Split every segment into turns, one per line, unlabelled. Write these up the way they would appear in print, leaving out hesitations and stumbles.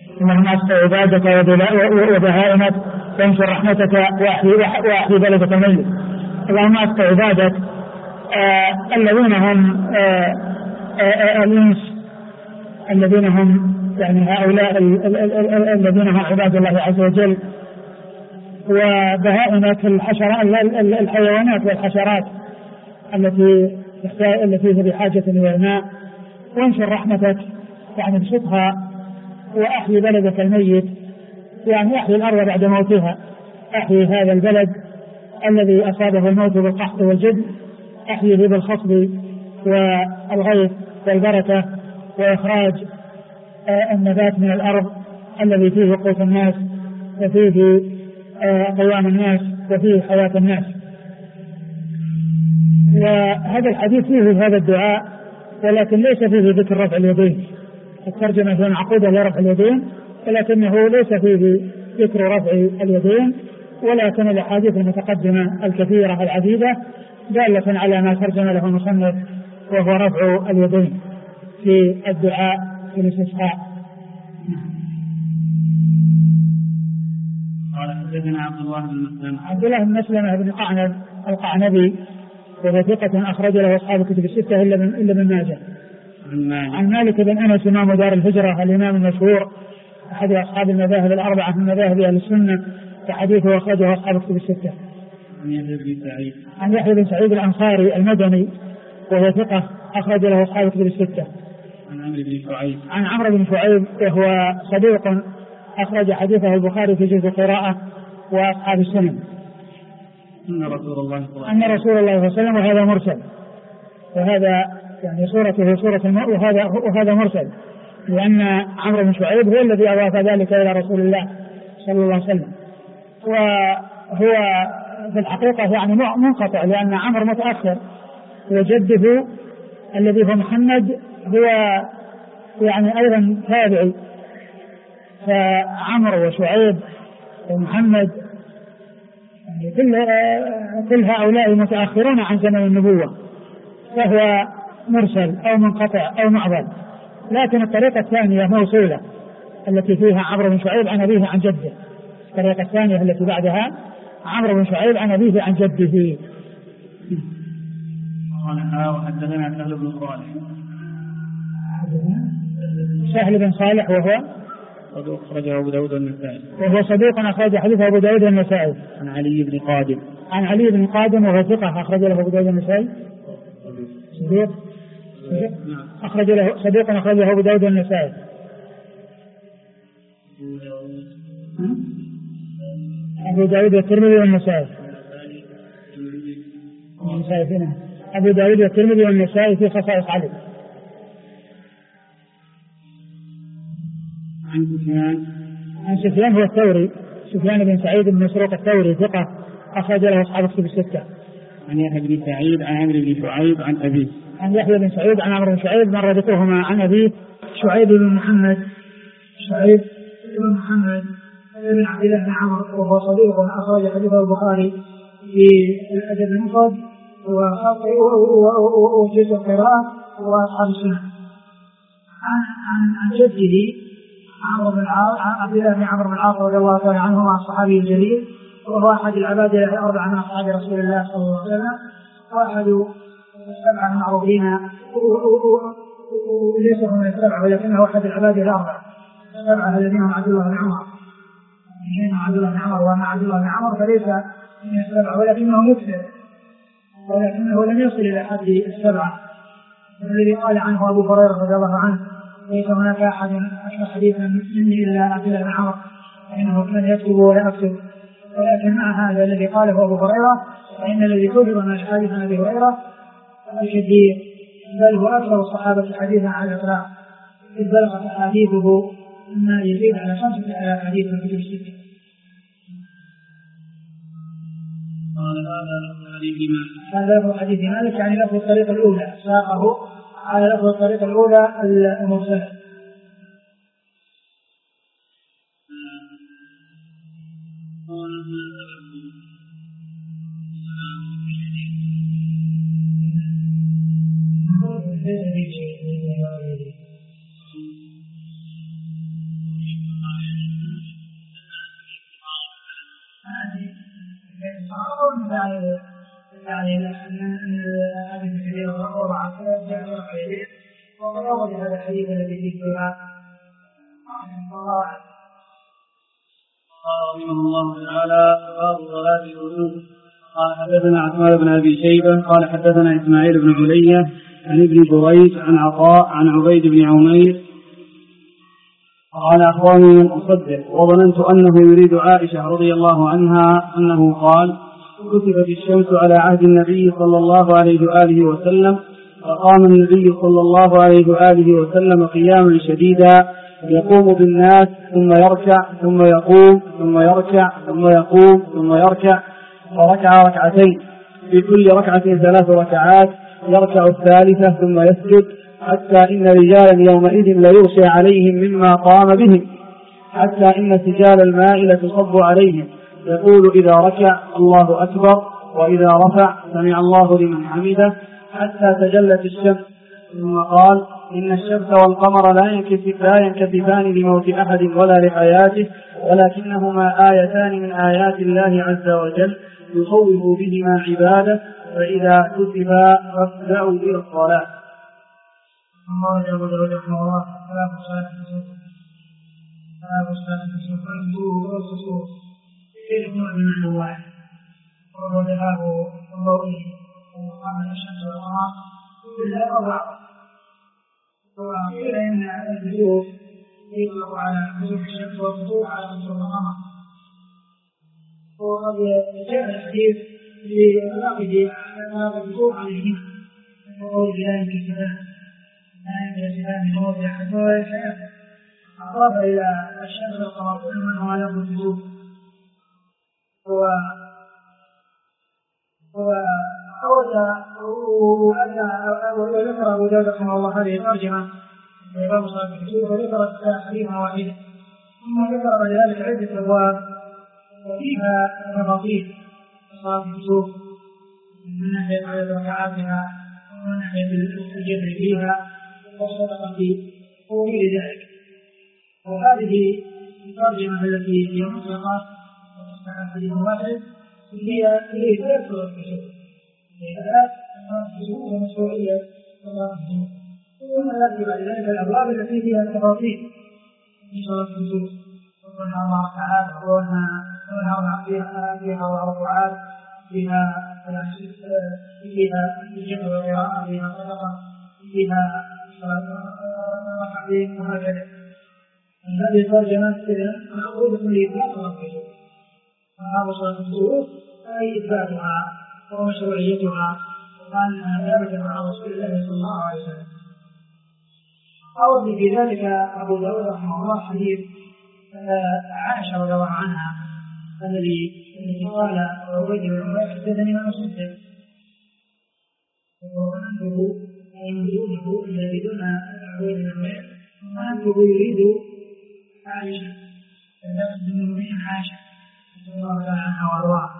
اللهم أسق عبادك وبهائمك وانشر رحمتك وأحيي بلدك الميت. اللهم أسق عبادك الذين هم الإنس، الذين هم يعني هؤلاء الذين هم عباد الله عز وجل، وبهائمك الحيوانات والحشرات التي هي بحاجة إلى الماء، وانشر رحمتك يعني بسطها، وأحيي بلدك الميت يعني أحيي الأرض بعد موتها، أحيي هذا البلد الذي أصابه الموت بالقحط والجد، أحيي بالخصب والغيث والبركة وإخراج النبات من الأرض الذي فيه قوت الناس وفيه قيام الناس وفيه حياة الناس. وهذا الحديث فيه هذا الدعاء، ولكن ليس فيه ذكر رفع اليدين. الترجمة هي معقودة لرفع اليدين، ولكنه ليس فيه ذكر رفع اليدين، ولكن الأحاديث المتقدمة الكثيرة العديدة دالة على ما ترجم له المصنف، وهو رفع اليدين في الدعاء في الاستسقاء.
قال حدثنا
عبد الله بن مسلمة بن قعنب القعنبي، وهو ثقة أخرج له أصحاب الكتب الستة إلا ابن ماجه. عن مالك بن أنس إمام دار الهجرة الإمام المشهور أحد أصحاب المذاهب الأربعة من مذاهب أهل السنة، وحديثه أخرجه أصحاب الكتب الستة. عن يحيى بن سعيد الأنصاري المدني، وهو ثقة أخرج له أصحاب الكتب الستة. عن عمرو بن شعيب وهو صديق أخرج حديثه البخاري في جزء القراءة وأصحاب السنن.
أن رسول الله صلى
الله عليه وسلم، وهذا مرسل، وهذا يعني صورته صورة وهذا مرسل، لأن عمرو بن شعيب هو الذي أضاف ذلك إلى رسول الله صلى الله عليه وسلم، وهو في الحقيقة يعني منقطع، لأن عمرو متأخر، وجده الذي هو محمد هو يعني أيضا تابعي، فعمرو وشعيب ومحمد كل هؤلاء متأخرون عن زمن النبوة، فهو مرسل أو منقطع أو معضل. لكن الطريقة الثانية موصولة التي فيها عمرو بن شعيب عن أبيه عن جده، الطريقة الثانية التي بعدها عمرو بن شعيب عن أبيه عن جده.
وحدثنا سهل بن صالح.
سهل بن صالح وهو
أخرجه أبو داود والنسائي،
وهو صديق أخرج حديثه أبو داود والنسائي.
عن علي بن قادم.
عن علي بن قادم وهو ثقة أخرج له أبو داود والنسائي. صديق أخرجه أبو داود والنسائي. أبو داود والترمذي والنسائي. أبو داود والترمذي والنسائي في خصائص علي. عن سفيان هو الثوري، سفيان بن سعيد بن مسروق الثوري ثقة أخرج له أصحاب الكتب الستة.
عن يحيى بن سعيد عن عمرو بن شعيب عن أبيه.
عن يحيى بن سعيد عن عمرو بن شعيب مر ذكرهما عن أبيه شعيب بن محمد بن عبد الله بن عمرو، وهو صديق أخرج حديثه البخاري في الأدب المفرد وجزء القراءة وأصحاب السنن. عن جده عبد الله بن عمرو بن العاص رضي الله تعالى عنهما الصحابي الجليل، وهو أحد العباد الأربعة من أصحاب رسول الله صلى الله عليه وسلم، وأحد السبعة المعروفين، وليس من السبعة ولكنه أحد العباد الأربعة السبعة الذين هم عبد الله بن عمر، وأما عبد الله بن عمر فليس من السبعة ولكنه مكثر، ولكنه لم يصل إلى حد السبعة، الذي قال عنه أبو هريرة رضي الله عنه: ليس هناك أحد أشبه حديثا مني إلا عبد الله بن عمر، فإنه كان يكتب ولا أكتب. ولكن مع هذا الذي قاله أبو هريرة فإن الذي كتب من حديث أبي هريرة شديد، بل هو أكثر الصحابة حديثا على الإطلاق، إذ بلغت أحاديثه ما يزيد على 5 أحاديث من كتب الستة. هذا لفظ حديث مالك، يعني لفظ الطريقة الأولى، ساقه على لفظ الطريقة الأولى المرسلة. يعني هذه الكثير وضع خير وضع هذا الحديث الذي فيه قال
رحمه الله تعالى باب صلاة الوضوء. قال حدثنا عثمان بن ابي شيبه قال حدثنا اسماعيل بن علية عن ابن جريج عن عطاء عن عبيد بن عمير قال اخبرني من اصدق وظننت انه يريد عائشه رضي الله عنها انه قال كتبت الشمس على عهد النبي صلى الله عليه واله وسلم فقام النبي صلى الله عليه واله وسلم قياما شديدا يقوم بالناس ثم يركع ثم يقوم ثم يركع ثم يقوم ثم يركع فركع ركعتين في كل ركعة 3 ركعات يركع الثالثة ثم يسجد حتى إن رجالا يومئذ ليغشى عليهم مما قام بهم حتى إن سجال الماء لتصب عليهم يقول إذا ركع الله أكبر وإذا رفع سمع الله لمن حمده حتى تجلت الشمس ثم قال إن الشمس والقمر لا ينكسفان لموت أحد ولا لحياته ولكنهما آيتان من آيات الله عز وجل يخوف بهما عباده فإذا كتبا فابدأوا إلى الصلاة.
الله جل وعلا رحمه الله باب صلاة الكسوف والكسوف كثير من الواحد وهو ذهاب الضوء وقام الشمس والقمر إلا أضع وقيل إن الكسوف يطلق على كسوف الشمس والكسوف على كسوف القمر وقد جاء الحديث للعقد على الكسوف عليهما وقول الله في كتابه لا ينكسفان لموت أحد ولا لحياته أضاف إلى الشمس والقمر كل وله الكسوف وذكر أبو داود رحمه الله هذه الترجمة باب صلاة الكسوف وذكر حديثا واحدا ثم ذكر لذلك عدة أبواب وفيها تفاصيل صلاة الكسوف من ناحية عدد ركعاتها ومن ناحية الجبر فيها والصدقة وغير ذلك. وهذه الترجمة التي هي مطلقة حديث واحد هي ثلاث صور الكسوف ثلاث كسوف ومشروعية صلاة الكسوف ثم نأتي بعد ذلك الأبواب التي فيها التفاصيل في صلاة الكسوف وقلنا 4 ركعات وقلنا فيها ركعات فيها الجمع والقراءة فيها صدقة فيها ركعتين وهكذا. هذه الترجمة مأخوذة من إثبات صلاة الكسوف وهذا صلاة الكسوف أي إثباتها ومشروعيتها وأنها ثابتة مع رسول الله صلى الله عليه وسلم. أورد في ذلك أبو داود رحمه الله حديث عائشة رضي الله عنها الذي قال عبيد بن عمير حدثني عن مسلم وأنه يريده الذي دون عبيد بن عمير وأنه يريد عائشة من عائشة رضي الله عنها وأرضاها.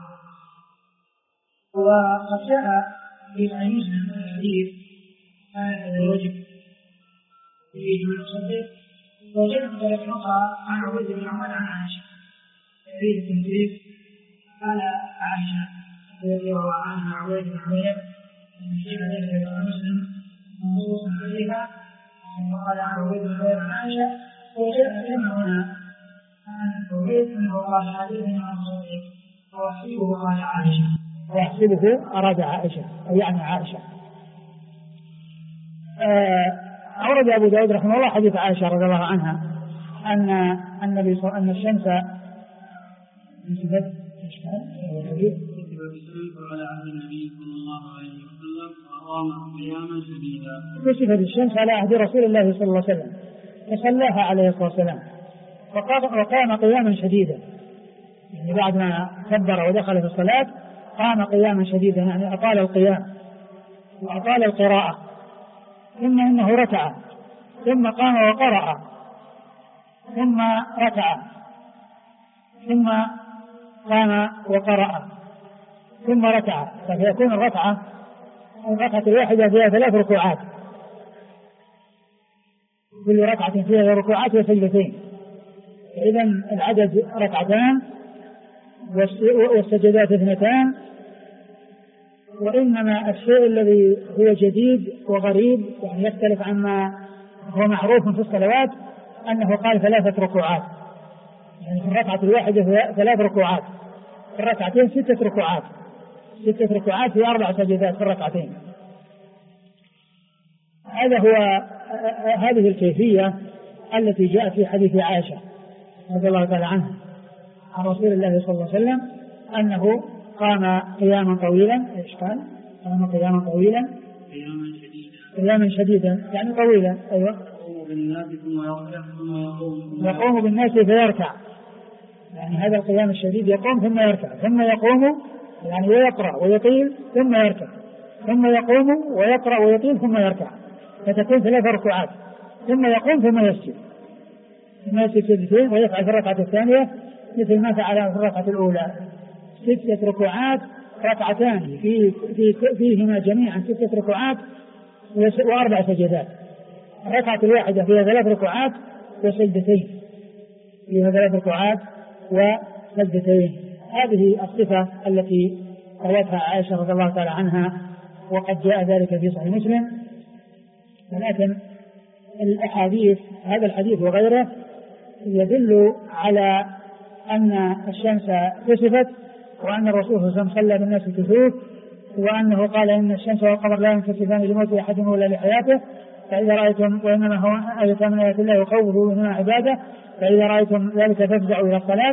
وقد جاء في عينيش من الحديث هذا الوجب في جمع الصديق وجاء ذلك نقرأ عن عبيد بن عمير عن عائشة يريد التنزيل قال عائشة رضي الله عنها عبيد بن عمير في حديث مسلم منصوص عليها وقال عن عبيد بن عمير عن عائشة وجاء كما هنا عن عبيد أنه قال حديثني عن الصديق وأحسبه قال عائشة
ويحسبه أراد عائشة أو يعني عائشة. أورد أبو داود رحمه الله حديث عائشة رضي الله عنها أن الشمس
كتبت الشمس على عهد النبي صلى الله عليه وسلم وقام قياما شديدا.
كتبت الشمس على عهد رسول الله صلى الله عليه وسلم فصلاها عليه الصلاة والسلام وقام قياما شديدا يعني بعد ما كبر ودخل في الصلاة قام قياما شديدا يعني أطال القيام وأطال القراءة ثم إنه ركع ثم قام وقرأ ثم ركع ثم قام وقرأ ثم ركع فيكون الركعة الواحدة فيها 3 ركوعات كل ركعة فيها ركوعات وسجدتين إذن العدد 2 والسجدات 2 وإنما الشيء الذي هو جديد وغريب يعني يختلف عما هو معروف في الصلوات أنه قال 3 ركوعات، يعني في الركعة الواحدة 3 ركوعات، في الركعتين 6 ركوعات، 6 ركوعات في 4 سجدات في الركعتين. هذه الكيفية التي جاءت في حديث عائشة رضي الله تعالى عنها عن رسول الله صلى الله عليه وسلم أنه قام قياما طويلا. إيش قال؟ قام قياما طويلا قياما شديدا يعني طويلا. أيوة. يقوم بالناس فيركع، يعني هذا القيام الشديد يقوم ثم يركع ثم يقوم يعني ويقرأ ويطيل ثم يركع ثم يقوم ويقرأ ويطيل ثم يركع، فتكون 3 ركوعات ثم يقوم ثم يسجد سجدتين ويفعل في الركعة الثانية مثل ما فعل في الركعة الأولى 6 ركوعات ركعتان فيهما جميعا 6 ركوعات و4 سجدات. الركعة الواحدة فيها 3 ركوعات وسجدتين، فيها 3 ركوعات وسجدتين. هذه الصفة التي روتها عائشة رضي الله تعالى عنها، وقد جاء ذلك في صحيح مسلم. ولكن الأحاديث هذا الحديث وغيره يدل على أن الشمس كسفت، وأن الرسول صلى الله عليه وسلم صلى بالناس الكسوف، وأنه قال إن الشمس والقمر لا ينكسفان لموت أحد ولا لحياته، فإذا رأيتم وإنما هو آية من آيات الله وخوفه وإنما عباده، فإذا رأيتم ذلك فافزعوا إلى الصلاة.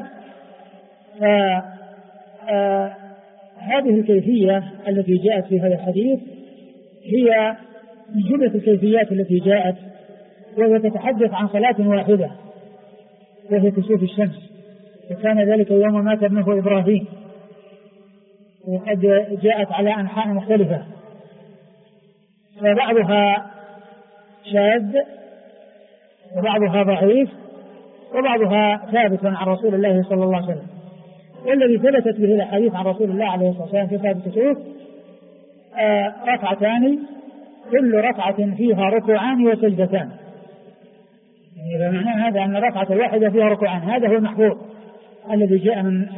هذه الكيفية التي جاءت في هذا الحديث هي من جملة الكيفيات التي جاءت، وهي تتحدث عن صلاة واحدة وهي كسوف الشمس، وكان ذلك يوم مات ابنه إبراهيم، وقد جاءت على أنحاء مختلفة، فبعضها شاذ وبعضها ضعيف وبعضها ثابت عن رسول الله صلى الله عليه وسلم. والذي ثبتت به الحديث عن رسول الله عليه الصلاة والسلام في صلاة الكسوف 2 ركعتان كل ركعة فيها ركوعان وسجدتان، يعني بمعنى هذا أن الركعة الواحدة فيها ركوعان. هذا هو المحفوظ الذي جاء من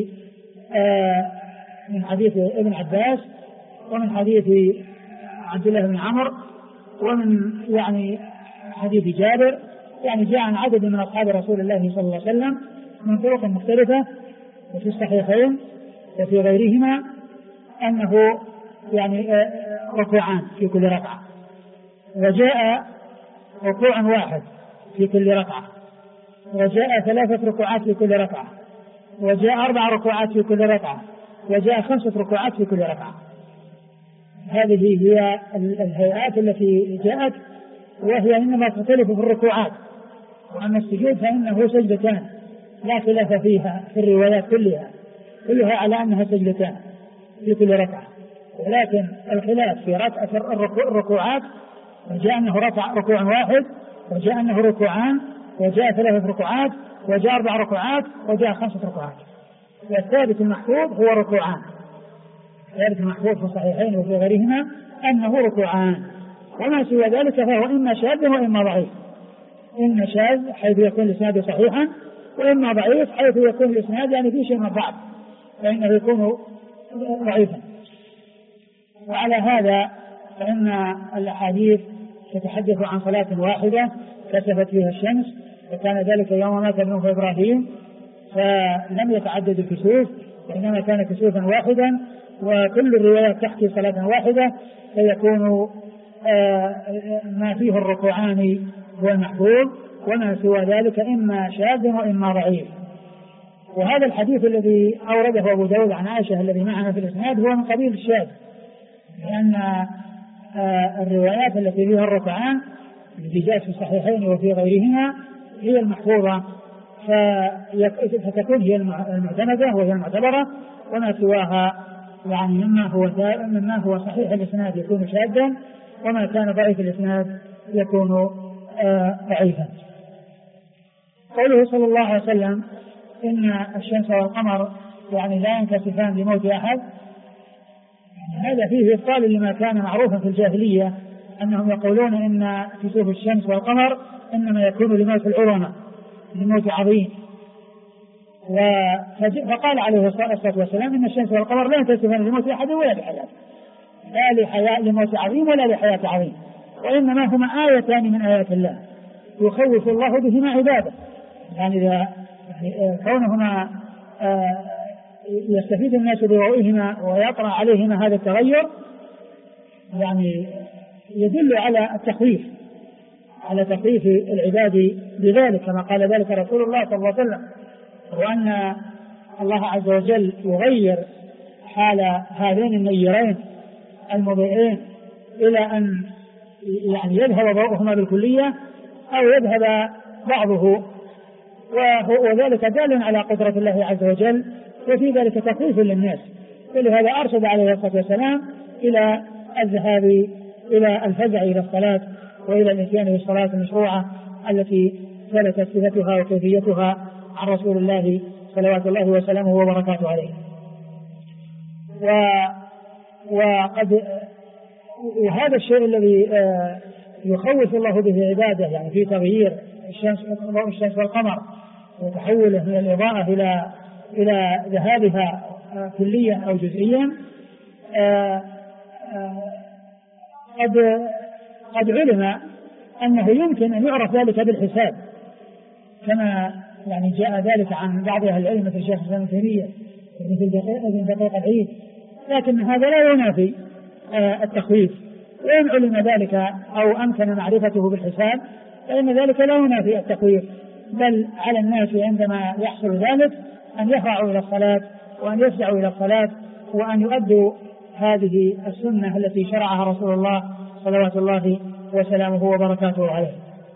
حديث ابن عباس ومن حديث عبد الله بن عمرو ومن يعني حديث جابر، يعني جاء عن عدد من أصحاب رسول الله صلى الله عليه وسلم من طرق مختلفة وفي الصحيحين وفي غيرهما أنه يعني ركوعان في كل ركعة، وجاء ركوع واحد في كل ركعة، وجاء 3 ركوعات في كل ركعة، وجاء 4 ركوعات في كل ركعة، وجاء 5 ركوعات في كل ركعة. هذه هي الهيئات التي جاءت، وهي إنما تختلف في الركوعات، وأما السجود فإنه سجدتان لا خلاف فيها في الروايات كلها على أنها سجدتان في كل ركعة، ولكن الخلاف في الركوعات، وجاء أنه ركوع واحد، وجاء أنه ركوعان، وجاء 3 ركوعات، وجاء 4 ركوعات، وجاء 5 ركوعات. والثابت المحفوظ هو ركوعان، الثابت المحفوظ في الصحيحين وفي غيرهما أنه ركوعان، وما سوى ذلك فهو إما شاذ وإما ضعيف، إما شاذ حيث يكون الإسناد صحيحا، وإما ضعيف حيث يكون الإسناد يعني في شيء من الضعف فإنه يكون ضعيفا. وعلى هذا فإن الأحاديث تتحدث عن صلاة واحدة كسفت فيها الشمس، وكان ذلك يوم مات ابنه إبراهيم، فلم يتعدد الكسوف وإنما كان كسوفا واحدا، وكل الروايات تحكي صلاة واحدة، فيكون ما فيه الركوعان هو المحفوظ، وما سوى ذلك إما شاذ وإما ضعيف. وهذا الحديث الذي أورده أبو داود عن عائشة الذي معنا في الإسناد هو من قبيل الشاذ، لأن الروايات التي فيها الركعان التي جاءت في الصحيحين وفي غيرهما هي المحفوظة، فتكون هي المعتمدة وهي المعتبرة، وما سواها يعني مما هو صحيح الإسناد يكون شاذا، وما كان ضعيف الإسناد يكون ضعيفا. قوله صلى الله عليه وسلم إن الشمس والقمر يعني لا ينكسفان لموت أحد، هذا فيه إبطال لما كان معروفا في الجاهلية أنهم يقولون إن كسوف الشمس والقمر إنما يكون لموت العظمى، لموت عظيم. فقال عليه الصلاة والسلام إن الشمس والقمر لا ينكسفان لموت أحد ولا لحياته، لا لموت عظيم ولا لحياة عظيم، وإنما هما آيتان من آيات الله يخوف الله بهما عباده. يعني كونهما يستفيد الناس بضوئهما ويطرأ عليهما هذا التغير يعني يدل على التخويف، على تخويف العباد بذلك، كما قال ذلك رسول الله صلى الله عليه وسلم، وأن الله عز وجل يغير حال هذين النيرين المضيئين إلى أن يعني يذهب ضوءهما بالكلية أو يذهب بعضه، وذلك دال على قدرة الله عز وجل، وفي ذلك تخويف للناس. ولهذا أرشد عليه الصلاة والسلام إلى الذهاب إلى الفزع إلى الصلاة وإلى الإتيان بالصلاة المشروعة التي ثبتت صفتها وكيفيتها عن رسول الله صلوات الله وسلامه وبركاته عليه. وهذا الشيء الذي يخوف الله به عباده يعني في تغيير الشمس والقمر وتحوله من الإضاءة إلى ذهابها كليا أو جزئيا، قد علم أنه يمكن أن يعرف ذلك بالحساب، كما يعني جاء ذلك عن بعض أهل العلم مثل الشيخ الإسلام ابن تيمية ابن دقيق العيد، لكن هذا لا ينافي التخويف. وإن علم ذلك أو أمكن معرفته بالحساب فإن ذلك لا ينافي التخويف، بل على الناس عندما يحصل ذلك أن يهرعوا إلى الصلاة وأن يفزعوا إلى الصلاة وأن يؤدوا هذه السنة التي شرعها رسول الله صلوات الله وسلامه وبركاته عليه.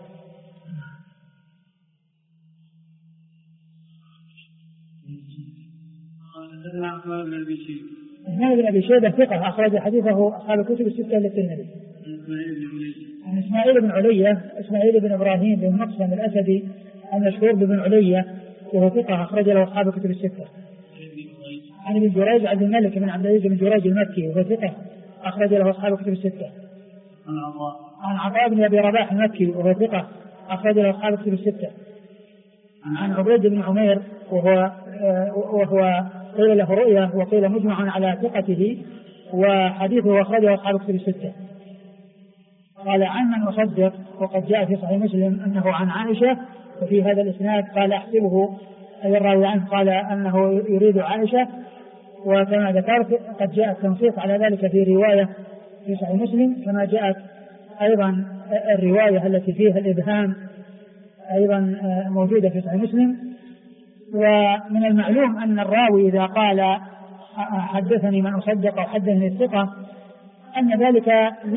عثمان بن أبي شيبة ثقة أخرج حديثه أصحاب الكتب الستة للترمذي. عن إسماعيل بن علية، إسماعيل بن إبراهيم بن مقسم الأسدي المشهور بن علية وهو ثقة أخرج له أصحاب الكتب الستة. عن ابن جريج عبد الملك بن عبد العزيز بن جريج المكي وهو ثقة أخرج له أصحاب الكتب الستة. عن عطاء بن أبي رباح المكي وهو ثقة أخرج له أصحاب الكتب الستة. عن عبيد بن عمير وهو قيل له رؤيا وقيل مجمع على ثقته وحديثه أخرجه أصحاب الكتب الستة. قال عن من أصدق، وقد جاء في صحيح مسلم أنه عن عائشة، وفي هذا الإسناد قال أحسبه أي الراوي عنه قال أنه يريد عائشة، وكما ذكرت قد جاء التنصيص على ذلك في رواية في صحيح مسلم، كما جاءت أيضا الرواية التي فيها الإبهام أيضا موجودة في صحيح مسلم. ومن المعلوم أن الراوي إذا قال حدثني من أصدق أو حدثني الثقة أن ذلك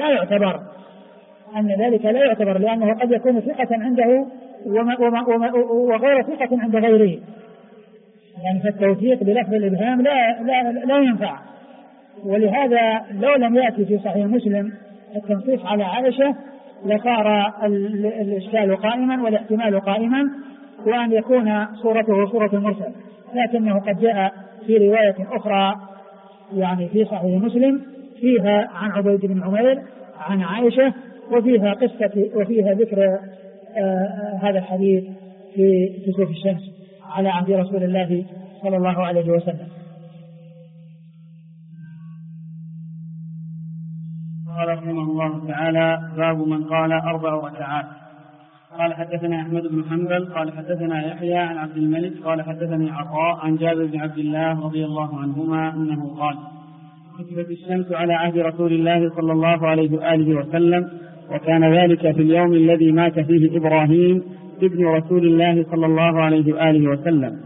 لا يعتبر لأنه قد يكون ثقة عنده وغير ثقة عند غيره، يعني فالتوثيق بلفظ الإبهام لا ينفع. ولهذا لو لم يأتي في صحيح مسلم التنصيص على عائشة لصار الإشكال قائما والاحتمال قائما وأن يكون صورته صورة المرسل، لكنه قد جاء في رواية أخرى يعني في صحيح مسلم فيها عن عبيد بن عمير عن عائشة وفيها قصة وفيها ذكر هذا الحديث في كسوف الشمس على عهد رسول الله صلى الله عليه وسلم.
قال رحمه الله تعالى: باب من قال 4 ركعات. قال حدثنا أحمد بن حنبل قال حدثنا يحيى عن عبد الملك قال حدثني عطاء عن جابر بن عبد الله رضي الله عنهما أنه قال: كسفت الشمس على عهد رسول الله صلى الله عليه وآله وسلم، وكان ذلك في اليوم الذي مات فيه إبراهيم ابن رسول الله صلى الله عليه وآله وسلم،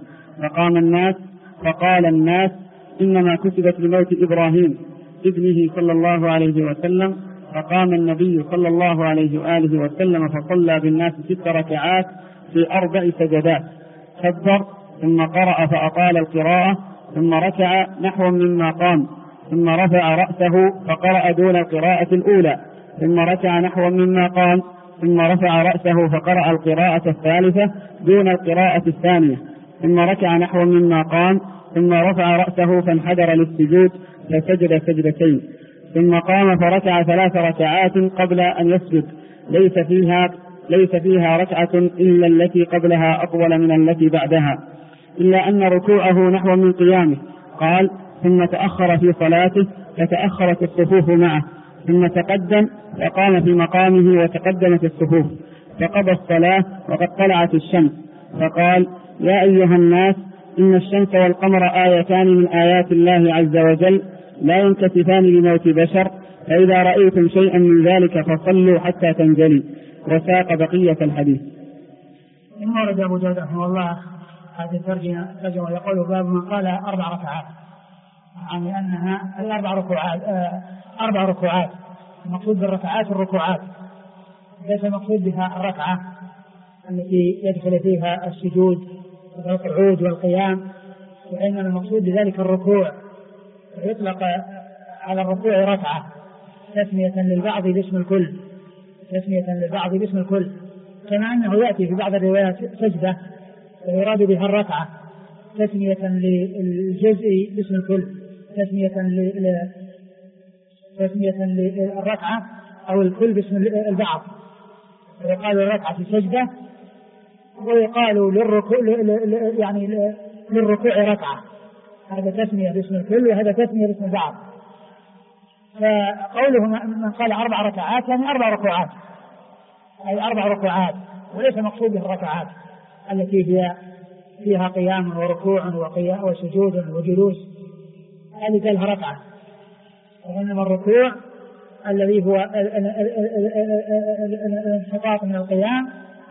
فقال الناس إنما كسبت لموت إبراهيم ابنه صلى الله عليه وسلم. فقام النبي صلى الله عليه وآله وسلم فصلى بالناس 6 ركعات في 4 سجدات، كبر ثم قرأ فأطال القراءة ثم ركع نحو مما قام ثم رفع رأسه فقرأ دون القراءة الأولى ثم ركع نحو مما قام ثم رفع رأسه فقرأ القراءة الثالثة دون القراءة الثانية ثم ركع نحو مما قام ثم رفع رأسه فانحدر للسجود فسجد سجدتين ثم قام فركع 3 ركعات قبل أن يسجد ليس فيها ركعة إلا التي قبلها أطول من التي بعدها، إلا أن ركوعه نحو من قيامه. قال: ثم تأخر في صلاته فتأخرت الصفوف معه، ثم تقدم وقام في مقامه وتقدمت الصفوف، فقضى الصلاة وقد طلعت الشمس، فقال: يا أيها الناس، إن الشمس والقمر آيتان من آيات الله عز وجل لا ينكسفان لموت بشر، فإذا رأيتم شيئا من ذلك فصلوا حتى تنجلي. وساق بقية الحديث.
ثم ورد أبو داود رحمه الله هذه الترجمة يقول: باب من قال 4 ركعات، يعني أنها أربع ركوعات. المقصود بالركعات الركوعات، ليس المقصود بها الركعة التي يدخل فيها السجود والقعود والقيام، وإنما المقصود بذلك الركوع. يطلق على الركوع ركعة تسمية للبعض باسم الكل، كما أنه يأتي في بعض الروايات سجدة ويراد بها الركعة تسمية للجزء باسم الكل، تسمية للركعة أو الكل باسم البعض. ويقال الركعة في سجدة، ويقال للركوع ركعة، هذا تسمية باسم الكل وهذا تسمية باسم البعض. فقوله من قال 4 ركعات يعني 4 ركوعات، أي 4 ركوعات، وليس مقصود به الركعات التي هي فيها قيام وركوع وسجود وجلوس، هذه لها ركعة. وإنما الركوع الذي هو الانحطاط من القيام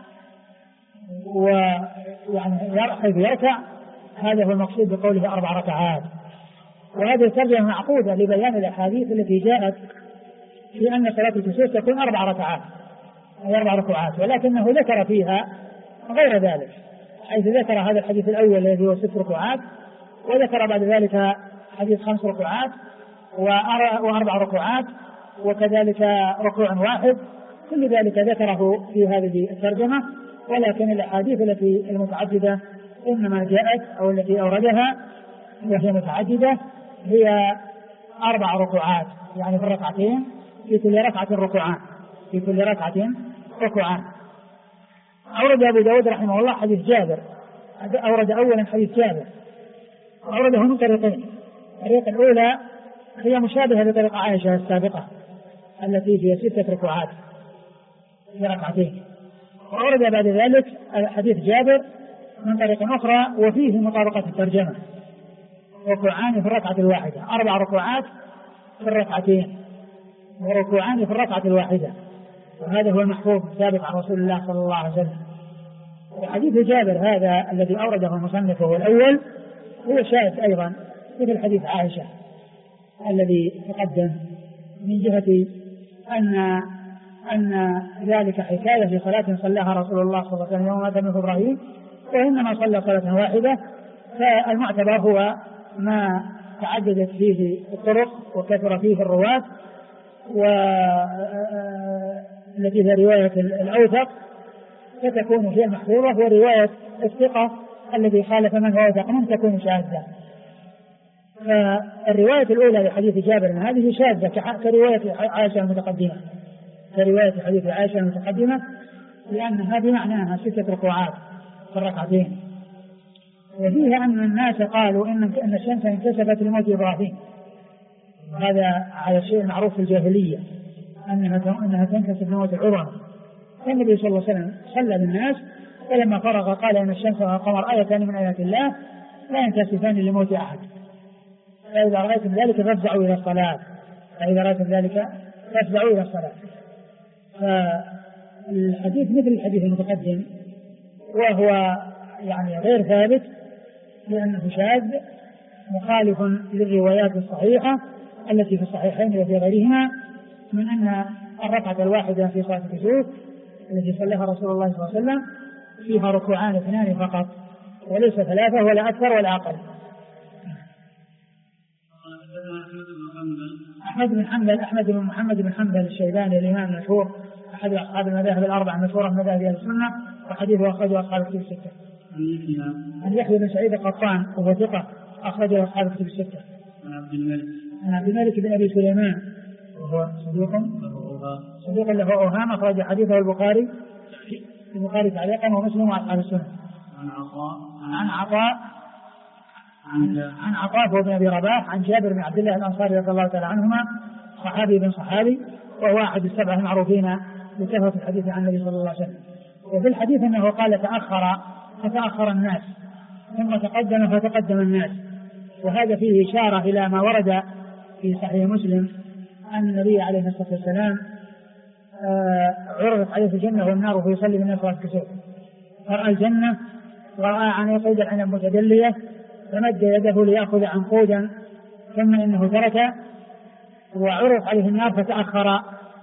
ويعني حيث يركع، هذا هو المقصود بقوله 4 ركعات. وهذه الترجمة معقودة لبيان الأحاديث التي جاءت في أن صلاة الكسوف تكون 4 ركعات أي 4 ركوعات، ولكنه ذكر فيها غير ذلك، حيث ذكر هذا الحديث الأول الذي هو 6 ركوعات، وذكر بعد ذلك حديث 5 ركوعات و4 ركوعات، وكذلك ركوع واحد. كل ذلك ذكره في هذه الترجمة، ولكن الأحاديث التي المتعددة إنما جاءت أو التي أوردها وهي متعددة هي 4 ركوعات، يعني في الركعتين في كل ركعة ركوعان. أورد أبو داود رحمه الله حديث جابر، أورد أولا حديث جابر، أورده من طريقين. الطريقة الأولى هي مشابهة لطريقة عائشة السابقة التي فيها 6 ركوعات في ركعتين، وأورد بعد ذلك حديث جابر من طريق أخرى وفيه مطابقة الترجمة، ركوعان في الركعة الواحدة، 4 ركوعات في الركعتين وركوعان في الركعة الواحدة، وهذا هو المحفوظ الثابت عن رسول الله صلى الله عليه وسلم. وحديث جابر هذا الذي أورده المصنف وهو الأول هو شاهد أيضا مثل حديث عائشة الذي تقدم، من جهة أن ذلك حكاية في صلاة صلاها رسول الله صلى الله عليه وسلم يوم مات منه إبراهيم، وإنما صلى صلاة واحدة، فالمعتبر هو ما تعددت فيه الطرق وكثر فيه الرواة، والتي هي رواية الأوثق فتكون هي المحفوظة، ورواية الثقة الذي خالف من هو أوثق منه تكون شاذة. فالرواية الأولى لحديث جابر من هذه شاذة كرواية عائشة المتقدمة، لأنها بمعناها 6 ركوعات في الركعتين. وفيها أن الناس قالوا إن الشمس انكسفت لموت إبراهيم، هذا على شيء معروف في الجاهلية أنها تنكسف لموت العظمى. فالنبي صلى الله عليه وسلم صلى بالناس، فلما فرغ قال إن الشمس والقمر آيتان من آيات الله لا ينكسفان لموت أحد، فإذا رأيتم ذلك فافزعوا إلى الصلاة. فالحديث مثل الحديث المتقدم، وهو يعني غير ثابت لأنه شاذ مخالف للروايات الصحيحة التي في الصحيحين وفي غيرهما، من أن الركعة الواحدة في صلاة الكسوف التي صلىها رسول الله صلى الله عليه وسلم فيها ركوعان 2 فقط، وليس 3 ولا أكثر ولا أقل. أحمد بن محمد بن حنبل الشيباني الإمام المشهور أحد أصحاب المذاهب ال4 المشهورة من مذاهب أهل السنة، وحديثه أخرجه أصحاب الكتب 6. عن يحيى بن سعيد القطان وهو ثقة أخرجه أصحاب الكتب 6. عن عبد الملك بن أبي سليمان وهو صدوق له أوهام، أخرج حديثه البخاري تعليقا ومسلم وأصحاب السنة. عن عطاء عن عطاء بن أبي رباح عن جابر بن عبد الله الأنصاري رضي الله تعالى عنهما صحابي بن صحابي وهو أحد السبعة المعروفين بكثرة الحديث عن النبي صلى الله عليه وسلم. وفي الحديث أنه قال فتأخر الناس ثم تقدم فتقدم الناس، وهذا فيه إشارة إلى ما ورد في صحيح مسلم أن النبي عليه الصلاة والسلام عرضت عليه الجنة والنار فيصلي بالناس صلاة الكسوف، فرأى الجنة ورأى عناقيد العنب متدلية فمد يده ليأخذ عنقودا ثم إنه ترك، وعرض عليه النار فتأخر،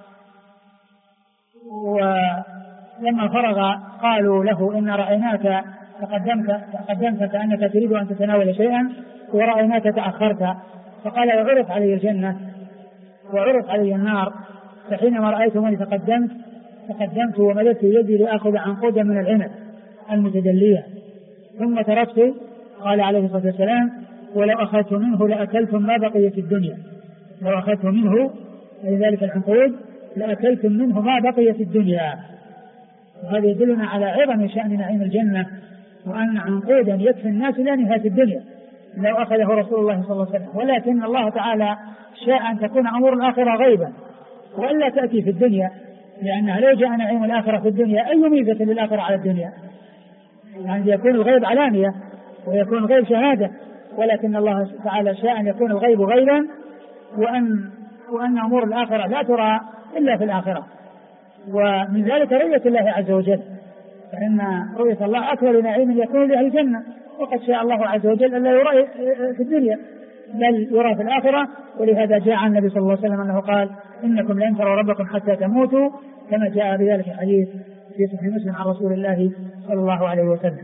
ولما فرغ قالوا له إن رأيناك تقدمت كأنك تريد أن تتناول شيئا ورأيناك تأخرت، فقال وعرض علي الجنة وعرض علي النار، فحينما رأيتمني تقدمت ومددت يدي لأخذ عنقودا من العنب المتدلية ثم تركت. قال عليه الصلاة والسلام ولو أخذت منه لأكلتم ما بقي في الدنيا، لو أخذت منه لذلك العنقود لأكلتم منه ما بقي في الدنيا. وهذا يدلنا على عظم شأن نعيم الجنة، وأن عنقودا يكفي الناس إلى نهاية الدنيا لو أخذه رسول الله صلى الله عليه وسلم، ولكن الله تعالى شاء أن تكون أمور الآخرة غيبا وألا تأتي في الدنيا، لأنها لو جاء نعيم الآخرة في الدنيا أي ميزة للآخرة على الدنيا؟ يعني يكون الغيب علانية ويكون الغيب شهادة، ولكن الله تعالى شاء أن يكون الغيب غيبا وأن أمور الآخرة لا ترى إلا في الآخرة. ومن ذلك رؤية الله عز وجل، فإن رؤية الله أكبر نعيم يكون لأهل الجنة، وقد شاء الله عز وجل أن لا يرى في الدنيا بل يرى في الآخرة. ولهذا جاء عن النبي صلى الله عليه وسلم أنه قال إنكم لن تروا ربكم حتى تموتوا، كما جاء بذلك الحديث في صحيح مسلم عن رسول الله صلى الله عليه وسلم.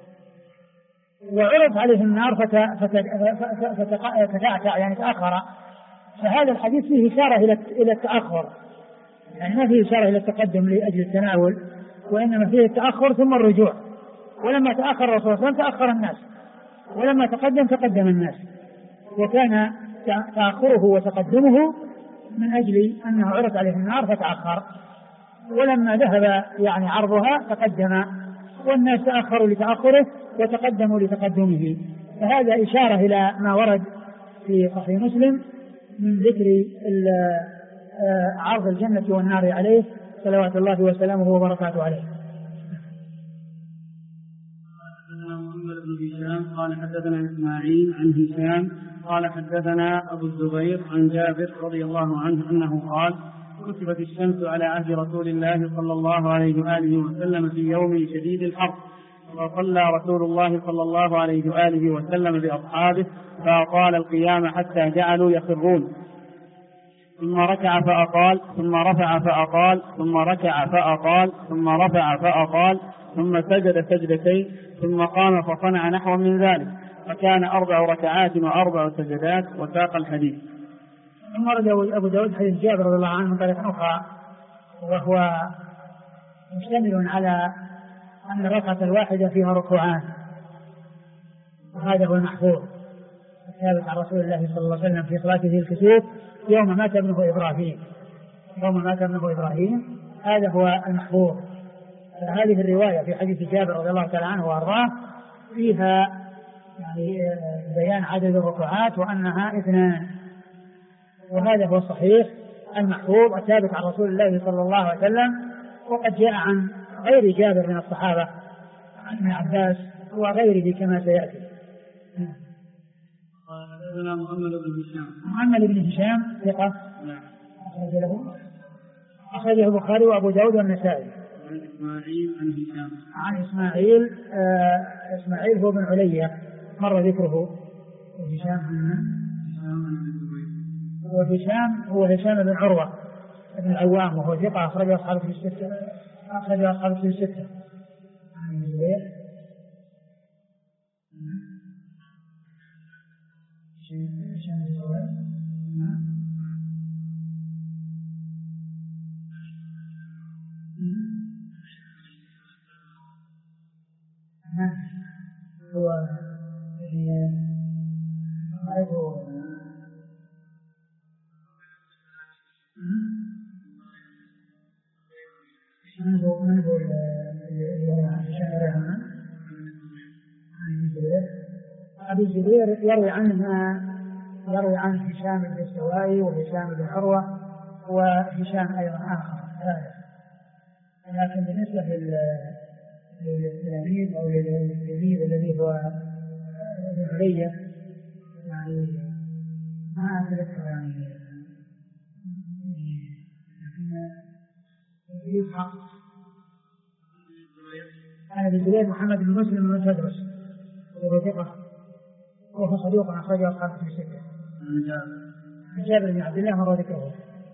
وعرض عليه النار فتعتع يعني تأخر، فهذا الحديث فيه إشارة إلى التأخر، يعني ما فيه إشارة إلى التقدم لأجل التناول، وإنما فيه التأخر ثم الرجوع. ولما تأخر الرسول صلى الله عليه وسلم تأخر الناس، ولما تقدم الناس، وكان تأخره وتقدمه من أجل أنه عرض عليه النار فتأخر، ولما ذهب يعني عرضها تقدم، والناس تأخروا لتأخره وتقدموا لتقدمه. فهذا إشارة إلى ما ورد في صحيح مسلم من ذكر عرض الجنة والنار عليه صلوات الله وسلامه وبركاته عليه.
محمد بن هشام قال حدثنا إسماعيل عن هشام قال حدثنا أبو الزبير عن جابر رضي الله عنه أنه قال كتبت الشمس على عهد رسول الله صلى الله عليه وآله وسلم في يوم شديد الحر، فصلى رسول الله صلى الله عليه وآله وسلم بأصحابه فأطال القيام حتى جعلوا يخرون، ثم ركع فأطال ثم رفع فأطال ثم ركع فأطال ثم رفع فأطال ثم سجد سجدتين ثم قام فصنع نحو من ذلك، فكان 4 ركعات و4 سجدات، وساق الحديث.
ثم ورد أبو داود حديث جابر رضي الله عنه من طريق أخرى، وهو مشتمل على أن الركعة الواحدة فيها ركوعان، وهذا هو المحفوظ الثابت عن رسول الله صلى الله عليه وسلم في صلاته الكسوف يوم مات ابنه إبراهيم، هذا هو المحفوظ. هذه الرواية في حديث جابر رضي الله تعالى عنه وأرضاه فيها يعني بيان عدد الركوعات وأنها 2، وهذا هو الصحيح المحفوظ الثابت عن رسول الله صلى الله عليه وسلم. وقد جاء عن غير جابر من الصحابة عن ابن عباس وغيره كما سيأتي.
قال
محمد بن هشام ثقة أخرجه البخاري وأبو داود والنسائي. عن إسماعيل إسماعيل هو بن علية مر ذكره. وهشام هو هشام بن عروة بن العوام وهو ثقة أخرجه أصحاب في الستة. أبي الزبير يروي عن هشام بن السوائي وهشام بن عروة وهشام أيضا آخر ثالث. لكن بالنسبة للتلاميذ أو للتلميذ الذي هو ابن علي يعني ما أتذكر يعني أنا بالزبير محمد بن مسلم بن تدرس وهو ثقة وهو صدوق أخرجه أصحاب الكتب الستة. عن جابر بن عبد الله مر ذكره.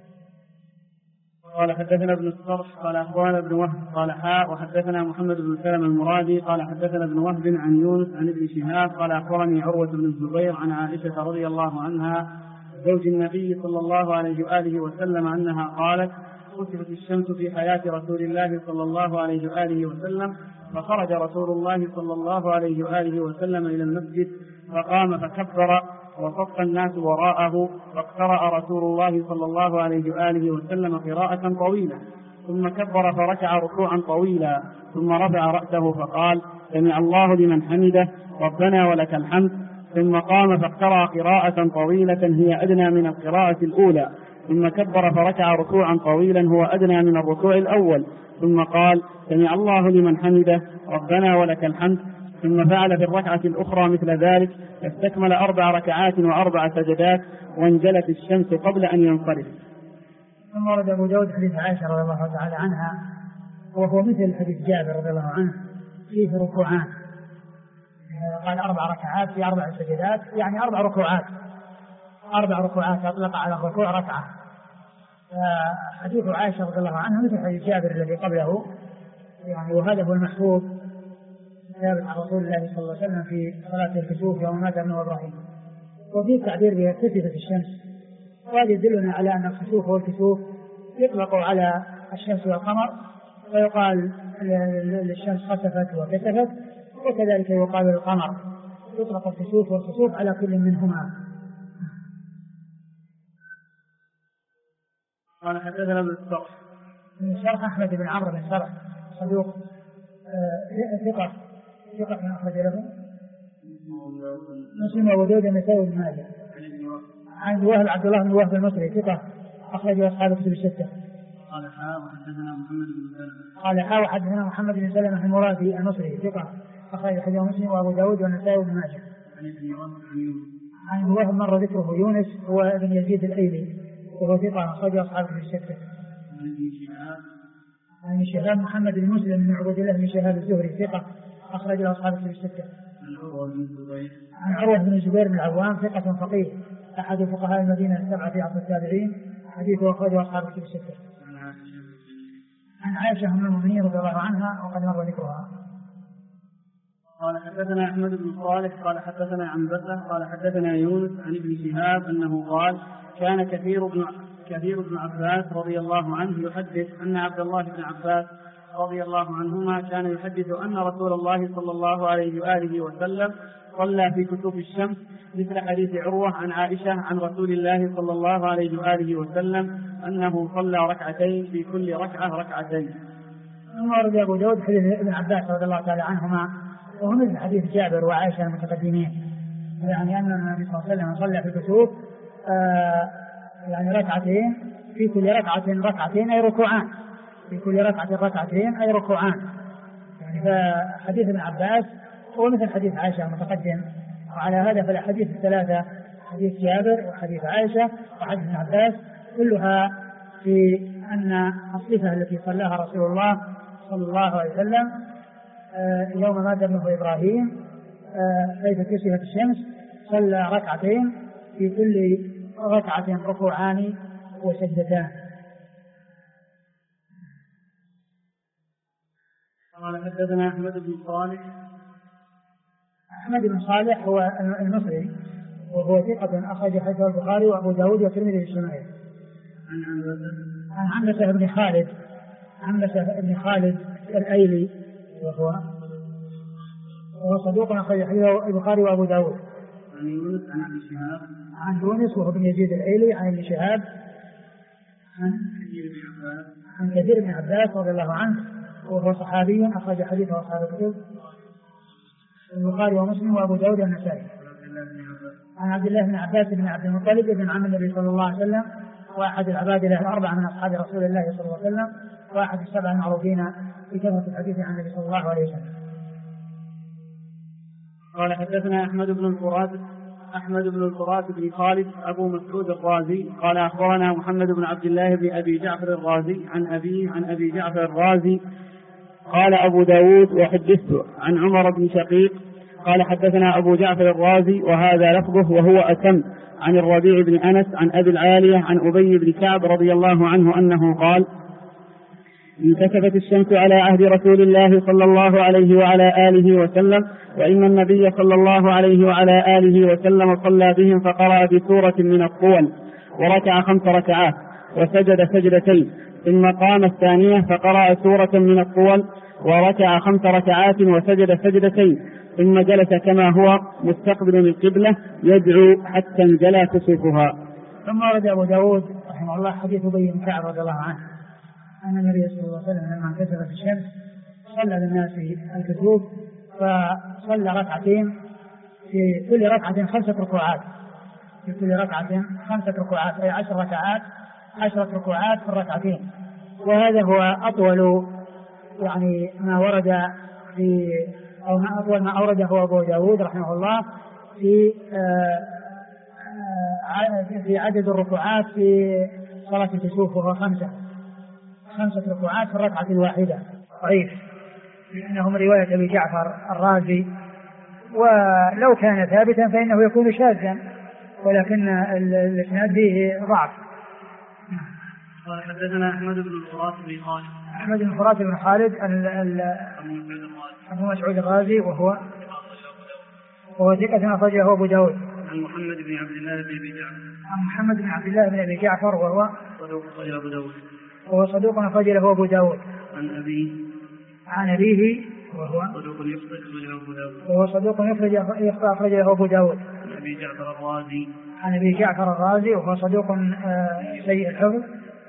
قال حدثنا ابن الصرح قال أخبرنا ابن وهب قال حاء وحدثنا محمد بن سلمة المرادي قال حدثنا ابن وهب عن يونس عن ابن شهاب قال أخبرني عروة بن الزبير عن عائشة رضي الله عنها زوج النبي صلى الله عليه وآله وسلم أنها قالت: خسفت الشمس في حياة رسول الله صلى الله عليه وآله وسلم، فخرج رسول الله صلى الله عليه وآله وسلم إلى المسجد فقام فكبر وصف الناس وراءه، فاقترأ رسول الله صلى الله عليه وآله وسلم قراءة طويلة، ثم كبر فركع ركوعا طويلا، ثم رفع رأسه فقال: سمع الله لمن حمده ربنا ولك الحمد، ثم قام فاقترأ قراءة طويلة هي أدنى من القراءة الأولى، ثم كبر فركع ركوعا طويلا هو أدنى من الركوع الأول، ثم قال: سمع الله لمن حمده ربنا ولك الحمد، ثم فعل في الركعة الأخرى مثل ذلك، فاستكمل 4 ركعات و4 سجدات، وانجلت الشمس قبل أن ينصرف.
ثم ورد أبو داود حديث عائشة رضي الله تعالى عنها وهو مثل حديث جابر رضي الله عنه فيه ركوعان، قال 4 ركعات في 4 سجدات، يعني 4 ركوعات 4 ركوعات أطلق على الركوع ركعة. فحديث عائشة رضي الله عنها مثل حديث جابر الذي قبله يعني، وهذا هو المحفوظ ثابت عن رسول الله صلى الله عليه وسلم في صلاة الكسوف يوم مات ابنه إبراهيم. وفي التعبير بها كسفت الشمس، وهذا يدلنا على أن الكسوف والكسوف يطلق على الشمس والقمر، ويقال للشمس خسفت وكسفت، وكذلك يقال للقمر يطلق الكسوف والكسوف على كل منهما.
قال حدثنا ابن الصرح
من شرح أحمد بن عمرو بن شرح صدوق ثقة أخرج له مسلم وأبو داود والنسائي وابن ماجه. عن وهب عبد الله بن وهب المصري ثقة أخرج أصحاب الكتب الستة. قال حاء وحدثنا محمد بن سلمة المرادي المصري ثقة أخرج حديث مسلم وأبو داود والنسائي وابن ماجه. عن وهب مر ذكره يونس هو ابن يزيد الأيلي وهو ثقة أخرج أصحاب الكتب الستة. عن شهاب محمد بن مسلم بن عبد الله بن شهاب الزهري ثقة أخرج له أصحاب الكتب الستة. عن عروة بن الزبير بن العوام ثقة فقيه أحد فقهاء المدينة السبعة في عصر التابعين، حديثه أخرجه أصحاب الكتب الستة. عن عائشة أم المؤمنين رضي الله عنها وقد مر ذكرها.
قال حدثنا أحمد بن صالح قال حدثنا عنبسة قال حدثنا يونس عن ابن شهاب أنه قال: كان كثير بن عباس رضي الله عنه يحدث أن عبد الله بن عباس رضي الله عنهما كان يحدث أن رسول الله صلى الله عليه وآله وسلم صلى في كسوف الشمس مثل حديث عروة عن عائشة عن رسول الله صلى الله عليه وآله وسلم أنه صلى ركعتين في كل ركعة ركعتين.
ثم ورد أبو داود حديث ابن عباس رضي الله تعالى عنهما وهو مثل حديث جابر وعائشة المتقدمين، يعني أن النبي صلى الله عليه وسلم صلى في الكسوف يعني ركعتين في كل ركعة ركعتين أي ركوعان، في كل ركعة ركعتين أي ركوعان. يعني فحديث ابن عباس هو مثل حديث عائشة المتقدم، وعلى هذا فالحديث الثلاثة حديث جابر وحديث عائشة وحديث ابن عباس كلها في أن الصفة التي صلاها رسول الله صلى الله عليه وسلم يوم مات ابنه إبراهيم حيث كسفت الشمس صلى ركعتين في كل ركعة ركوعان وسجدتان.
قال حدثنا أحمد بن صالح.
أحمد بن صالح هو المصري وهو ثقة أخرج حديث البخاري وأبو داود والترمذي والشمائل. عن عنبسة بن خالد الأيلي وهو صدوق أخرج حديث البخاري وأبو داود. عن يونس وهو بن يزيد الأيلي عن ابن شهاب عن كثير بن عباس رضي الله عنه وهو صحابي أخرج حديثه أصحاب الكتب البخاري ومسلم وأبو داود والنسائي. عن عبد الله بن عباس بن عبد المطلب بن عم النبي صلى الله عليه وسلم، واحد العبادلة الأربعة من أصحاب رسول الله صلى الله عليه وسلم، واحد السبع المعروفين بكثرة الحديث عن النبي صلى الله عليه وسلم.
قال حدثنا أحمد بن الفرات بن خالد أبو مسعود الرازي قال أخبرنا محمد بن عبد الله بن أبي جعفر الرازي عن أبي جعفر الرازي قال أبو داود وحدثت عن عمر بن شقيق قال حدثنا أبو جعفر الرازي وهذا لفظه وهو أتم عن الربيع بن أنس عن أبي العالية عن أبي بن كعب رضي الله عنه أنه قال انكسفت الشمس على عهد رسول الله صلى الله عليه وعلى آله وسلم، وإن النبي صلى الله عليه وعلى آله وسلم صلى بهم فقرأ بسورة من الطول وركع 5 ركعات وسجد سجدتين، ثم قام الثانية فقرأ سورة من الطول وركع 5 ركعات وسجد سجدتين، ثم جلس كما هو مستقبل القبلة يدعو حتى انجلى كسوفها.
ثم ورد أبو داود رحمه الله حديث أبي بن كعب رضي الله عنه أن النبي صلى الله عليه وسلم لما انكسفت الشمس صلى بالناس الكسوف، فصلى ركعتين في كل ركعة 5 ركوعات، في كل ركعة 5 ركوعات أي 10 ركعات 10 ركوعات في الركعتين. وهذا هو أطول يعني ما ورد في أو ما أطول ما أورده أبو داود رحمه الله في عدد الركوعات في صلاة الكسوف، وهو 5 ركوعات في الركعة الواحدة. ضعيف لأنه من رواية أبي جعفر الرازي، ولو كان ثابتا فإنه يكون شاذا، ولكن الإسناد فيه ضعف.
قال حدثنا أحمد بن
الفرات بن خالد أبو مسعود الرازي وهو ثقة أخرجه أبو داود.
عن محمد بن عبد
الله بن أبي جعفر وهو صدوق أخرجه أبو داود. عن أبيه وهو صدوق يخطئ أخرجه أبو داود. عن أبي جعفر الرازي وهو صدوق سيء الحفظ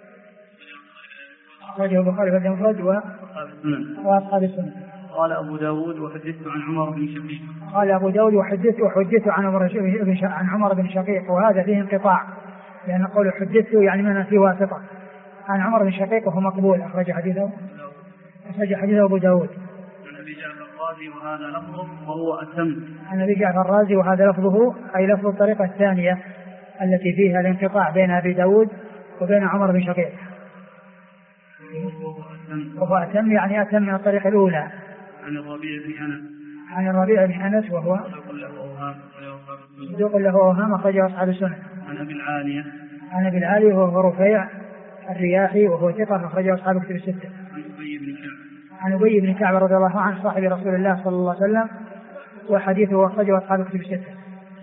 أخرجه البخاري في المفرد وأصحاب السنن.
قال أبو داود وحدثت عن عمر بن شقيق.
قال أبو داود وحدثت عن عمر بن شقيق، وهذا فيه انقطاع، لأن قول حدثت يعني من فيه واسطة. عن عمر بن شقيق وهو مقبول أخرج حديثه أبو داود.
عن أبي جعفر الرازي وهذا لفظه وهو أتم.
عن أبي جعفر الرازي وهذا لفظه أي لفظ الطريقة الثانية التي فيها الانقطاع بين أبي داود وبين عمر بن شقيق، وهو أتم يعني أتم من الطريقة الأولى. عن الربيع بن أنس وهو صدوق له أوهام أخرجه أصحاب السنن. عن أبي العالية وهو رفيع الرياحي وهو ثقة أخرجه أصحاب الكتب الستة. عن أبي بن كعب رضي الله عنه صاحب رسول الله صلى الله عليه وسلم، وحديثه أخرجه أصحاب الكتب الستة.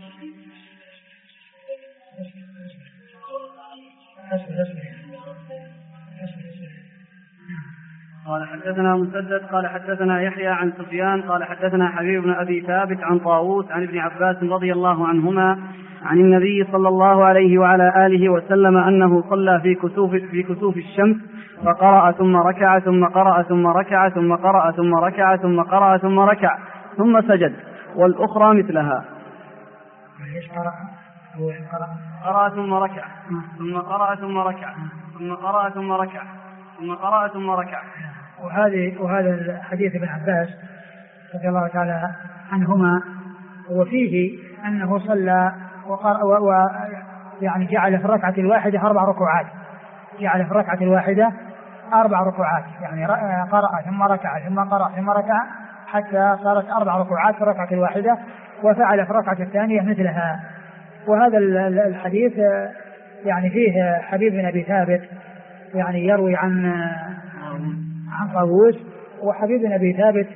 قال حدثنا مسدد قال حدثنا يحيى عن سفيان قال حدثنا حبيب بن أبي ثابت عن طاووس عن ابن عباس رضي الله عنهما عن النبي صلى الله عليه وعلى آله وسلم أنه صلى في كسوف الشمس فقرأ ثم ركع ثم قرأ ثم ركع ثم قرأ ثم ركع ثم قرأ ثم ركع ثم سجد، والأخرى مثلها. قرأ ثم ركع ثم قرأ ثم ركع ثم قرأ ثم ركع ثم قرأ ثم ركع.
وهذا الحديث ابن عباس رضي الله تعالى عنهما وفيه أنه صلى يعني جعل في الركعة الواحدة 4 ركوعات، جعل في الركعة الواحدة 4 ركوعات، يعني قرأ ثم ركع ثم قرأ ثم ركع حتى صارت 4 ركوعات في الركعة الواحدة، وفعل في الركعة الثانية مثلها. وهذا الحديث يعني فيه حبيب بن أبي ثابت يعني يروي عن طاووس، وحبيب بن أبي ثابت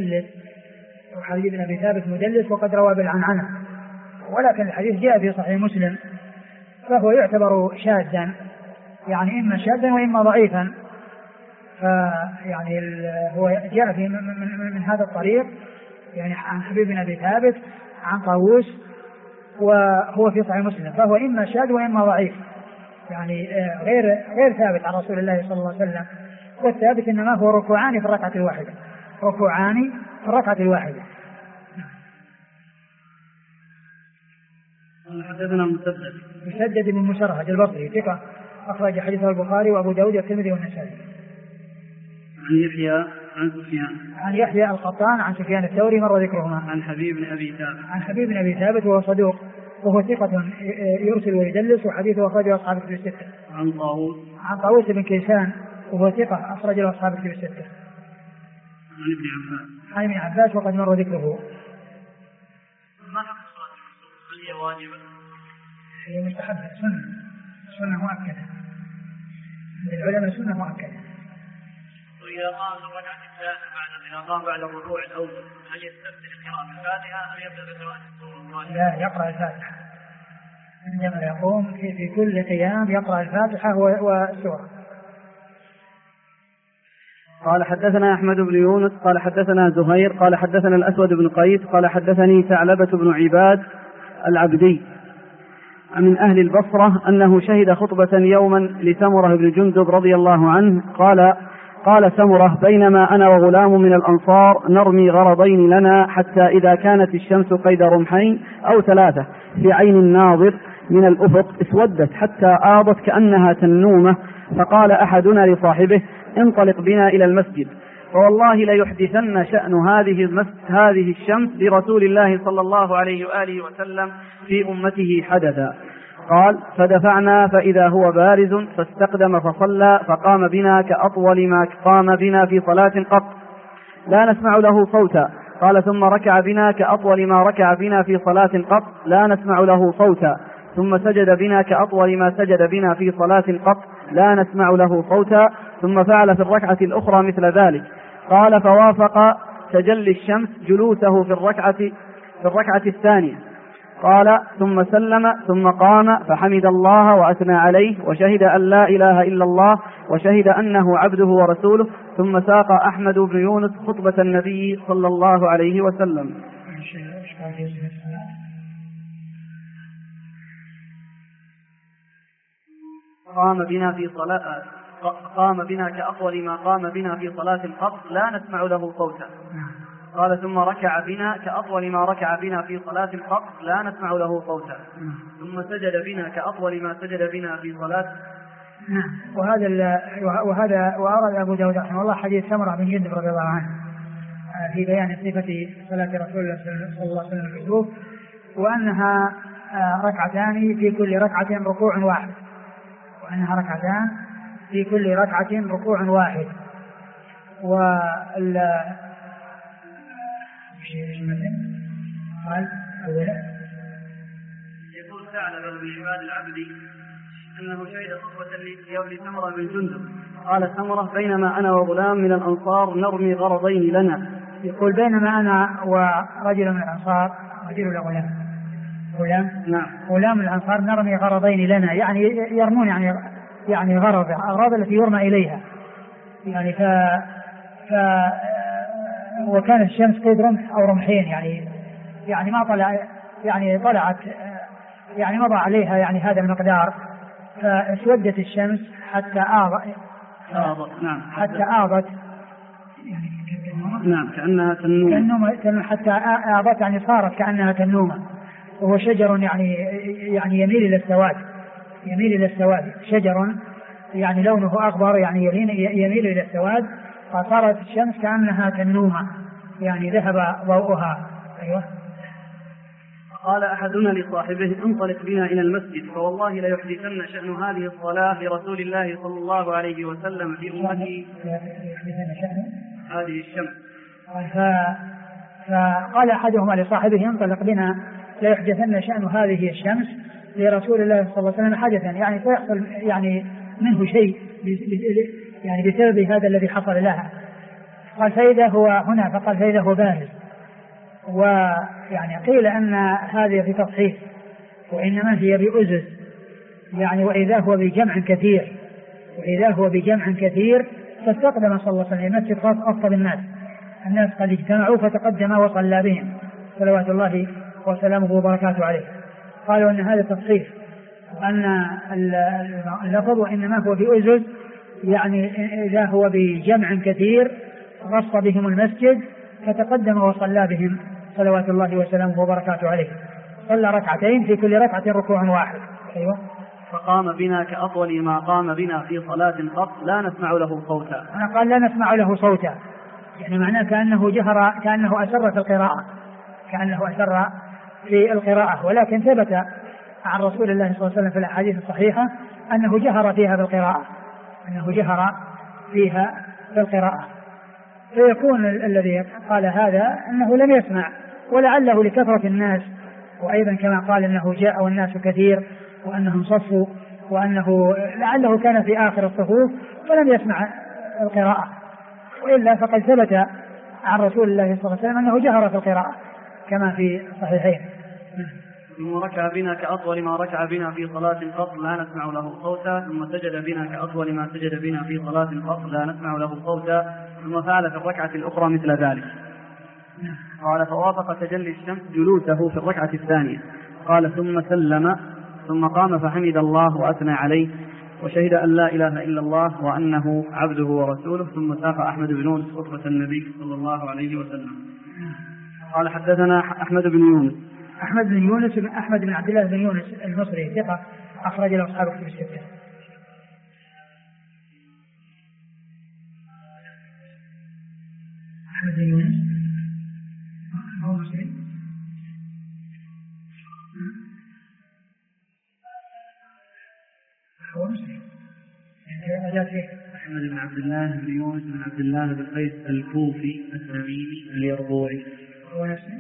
مدلس وقد روى بالعنعنة، ولكن الحديث جاء في صحيح مسلم، فهو يعتبر شاذا، يعني إما شاذا وإما ضعيفا. فيعني هو جاء في من هذا الطريق يعني عن حبيب بن أبي ثابت عن طاووس، وهو في صحيح مسلم، فهو إما شاذ وإما ضعيف، يعني غير ثابت عن رسول الله صلى الله عليه وسلم. والثابت إنما هو ركوعان في الركعة الواحدة.
حدثنا
مسدد بن مسرهد البصري ثقة أخرج حديثه البخاري وأبو داود والترمذي والنسائي.
عن يحيى عن سفيان.
عن يحيى القطان عن سفيان الثوري مر ذكرهما.
عن حبيب بن أبي ثابت.
عن حبيب بن أبي ثابت وهو صدوق وهو ثقة يرسل ويدلس وحديثه أخرجه أصحاب الكتب الستة.
عن طاووس.
عن طاووس بن كيسان وهو ثقة أخرجه أصحاب الكتب الستة.
عن ابن عباس.
عن ابن عباس وقد مر ذكره.
ما حق صلاة الكسوف؟ هل هي واجبة؟
هي مستحبة سنة مؤكدة للعلماء، سنة مؤكدة.
وإذا قام الركعة الثالثة إذا قام بعد الركوع الأول هل يستفتح قراءة الفاتحة أم يبدأ بقراءة السورة؟
لا، يقرأ الفاتحة عندما يقوم في كل قيام يقرأ الفاتحة والسورة.
قال حدثنا أحمد بن يونس قال حدثنا زهير قال حدثنا الأسود بن قيس قال حدثني ثعلبة بن عباد العبدي من أهل البصرة أنه شهد خطبة يوما لسمرة بن جندب رضي الله عنه قال سمرة: بينما أنا وغلام من الأنصار نرمي غرضين لنا حتى إذا كانت الشمس قيد رمحين أو 3 في عين الناظر من الأفق اسودت حتى آضت كأنها تنومة، فقال أحدنا لصاحبه: انطلق بنا إلى المسجد، فوالله ليحدثن شأن هذه الشمس لرسول الله صلى الله عليه وآله وسلم في أمته حدثا. قال: فدفعنا فإذا هو بارز فاستقدم فصلى فقام بنا كأطول ما قام بنا في صلاة قط لا نسمع له صوتا. قال: ثم ركع بنا كأطول ما ركع بنا في صلاة قط لا نسمع له صوتا. ثم سجد بنا كأطول ما سجد بنا في صلاة قط لا نسمع له صوتا. ثم فعل في الركعة الأخرى مثل ذلك. قال: فوافق تجلي الشمس جلوسه في الركعة الثانية. قال: ثم سلم ثم قام فحمد الله وأثنى عليه وشهد أن لا إله إلا الله وشهد أنه عبده ورسوله. ثم ساق أحمد بن يونس خطبة النبي صلى الله عليه وسلم. قام بنا كأطول ما قام بنا في صلاة قط لا نسمع له صوتا. قال: ثم ركع بنا كأطول ما ركع بنا في صلاة قط لا نسمع له صوتا. ثم سجد بنا كأطول ما سجد بنا في صلاة.
وهذا وأورد أبو داود رحمه الله حديث سمرة بن جندب رضي الله عنه في بيان صفة صلاة رسول الله صلى الله عليه وسلم في الكسوف، وأنها ركعتان في كل ركعة ركوع واحد، وأنها ركعتان في كل ركعة ركوع واحد. قال أولا
يقول ثعلبة بن عباد العبدي أنه شهد خطبة يوم سمرة بن جندب. قال سمرة: بينما أنا وغلام من الأنصار نرمي غرضين لنا.
يقول: بينما أنا ورجل من الأنصار، رجل ولا غلام؟
نعم،
غلام من الأنصار نرمي غرضين لنا، يعني يرمون يعني أغراض التي يرمى إليها، يعني وكان الشمس قيد رمح أو رمحين، يعني ما طلع، يعني طلعت، يعني مضى عليها يعني هذا المقدار، فاسودت الشمس حتى آضت
نعم كأنها تنومة،
حتى آضت يعني صارت كأنها تنومة. وهو شجر يعني يميل إلى السواد، شجر يعني لونه أخضر يعني يميل إلى السواد، فصارت الشمس كأنها تنومة يعني ذهب ضوءها. أيوة.
قال أحدنا لصاحبه: انطلق بنا إلى المسجد، فوالله ليحدثن شأن هذه الصلاة لرسول الله صلى الله عليه وسلم في أمته هذه الشمس.
فقال أحدهما لصاحبه: انطلق بنا ليحدثن شأن هذه الشمس لرسول الله صلى الله عليه وسلم حدثا، يعني سيحصل يعني منه شيء يعني بسبب هذا الذي حصل لها. قال: فإذا هو هنا، فقال: فإذا هو بارز. ويعني قيل أن هذه في تصحيح، وإنما هي بأزز، يعني وإذا هو بجمع كثير فاستقدم صلى الله عليه وسلم مسجد أفضل الناس قد اجتمعوا فتقدم وصلى بهم صلوات الله وسلامه وبركاته عليه. قالوا أن هذا تصحيح، وأن اللفظ وإنما هو بأزز، يعني إذا هو بجمع كثير غص بهم المسجد فتقدم وصلى بهم صلوات الله وسلامه وبركاته عليه. صلى ركعتين في كل ركعة ركوع واحد. أيوة.
فقام بنا كأطول ما قام بنا في صلاة قط لا نسمع له صوتا.
أنا قال لا نسمع له صوتا، يعني معناه كأنه جهر، كأنه أسر في القراءة، كأنه أسر في القراءة، ولكن ثبت عن رسول الله صلى الله عليه وسلم في الأحاديث الصحيحة أنه جهر فيها بالقراءة، أنه جهر فيها بالقراءة. فيكون الذي قال هذا أنه لم يسمع، ولعله لكثرة الناس، وأيضا كما قال أنه جاء والناس كثير وأنهم صفوا، وأنه لعله كان في آخر الصفوف فلم يسمع القراءة، وإلا فقد ثبت عن رسول الله صلى الله عليه وسلم أنه جهر في القراءة كما في الصحيحين.
ثم ركع بنا كأطول ما ركع بنا في صلاة قط لا نسمع له صوتا، ثم سجد بنا كأطول ما سجد بنا في صلاة قط لا نسمع له صوتا، ثم فعل في الركعة الأخرى مثل ذلك. قال فوافق تجلي الشمس جلوسه في الركعة الثانية. قال ثم سلم ثم قام فحمد الله وأثنى عليه وشهد أن لا إله إلا الله وأنه عبده ورسوله، ثم ساق أحمد بن يونس خطبة النبي صلى الله عليه وسلم. قال حدثنا أحمد بن يونس.
أحمد بن يونس بن أحمد بن عبد الله بن يونس المصري ثقة أخرج له أصحاب الكتب الستة. أحمد بن يونس هو مصري. هو مصري.
أحمد بن عبد الله بن يونس بن عبد الله بن قيس الكوفي التميمي اليربوعي.
هو نفسه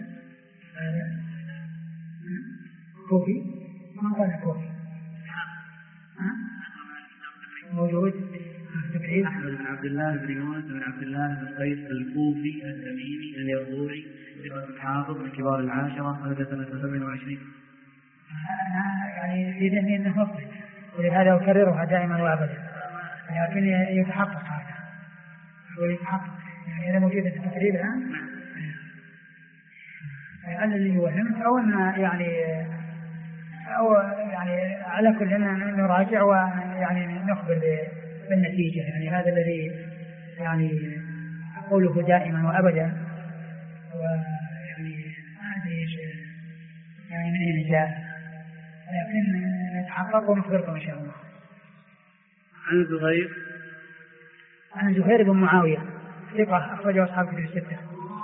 كوفي، ما قال كوفي موجود.
أحمد بن عبد الله بن يونس بن عبد الله بن قيس الكوفي التميمي اليربوعي ثقة حافظ من كبار العاشرة ولد سنة 27.
يعني في ذهني أنه مصري، ولهذا أكررها دائما وأبدا، لكن يتحقق هذا ويتحقق، يعني إذا موجودة في التقريب الآن الذي يوهم أو أن يعني على كل نراجع ويعني نخبر بالنتيجة. يعني هذا الذي يعني أقوله دائما وأبدا، ويعني ما أدري يعني من أين جاء، لكن نتحقق ونخبركم إن شاء الله. عن زهير بن معاوية ثقة أخرجه أصحاب الكتب الستة.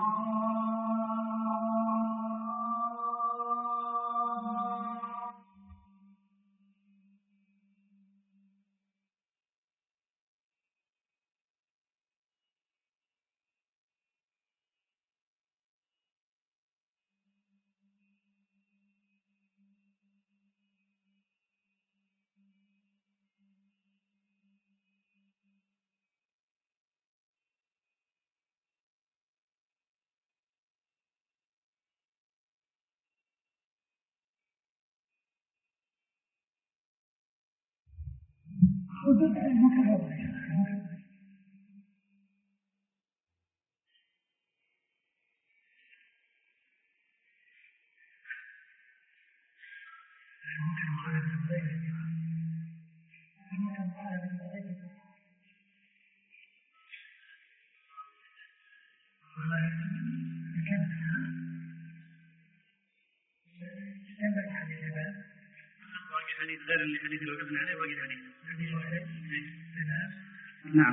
نعم.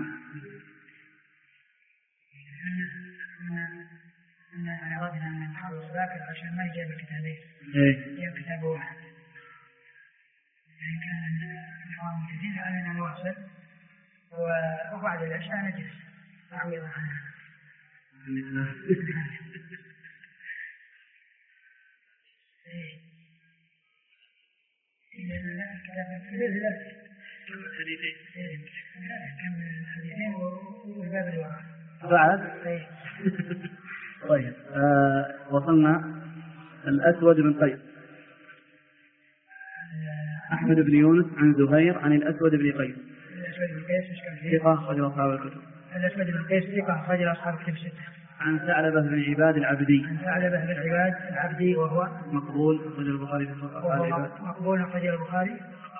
أردنا أن نحاول ذاكر عشان ما يجيب الكتابين. يجيب كتاب واحد. يعني كان الحوام كثير علينا نواصل وبعد العشاء نجلس نعوض عنها.
بعد طيب وصلنا الأسود بن قيس. أحمد بن يونس عن زهير عن الأسود بن قيس.
الأسود بن قيس
ثقة أخرج أصحاب الكتب.
الأسود بن قيس ثقة أخرج أصحاب الكتب الستة.
عن ثعلبة بن عباد العبدي.
عن ثعلبة بن عباد العبدي وهو
مقبول أخرج البخاري في خلق العباد.
مقبول أخرج البخاري.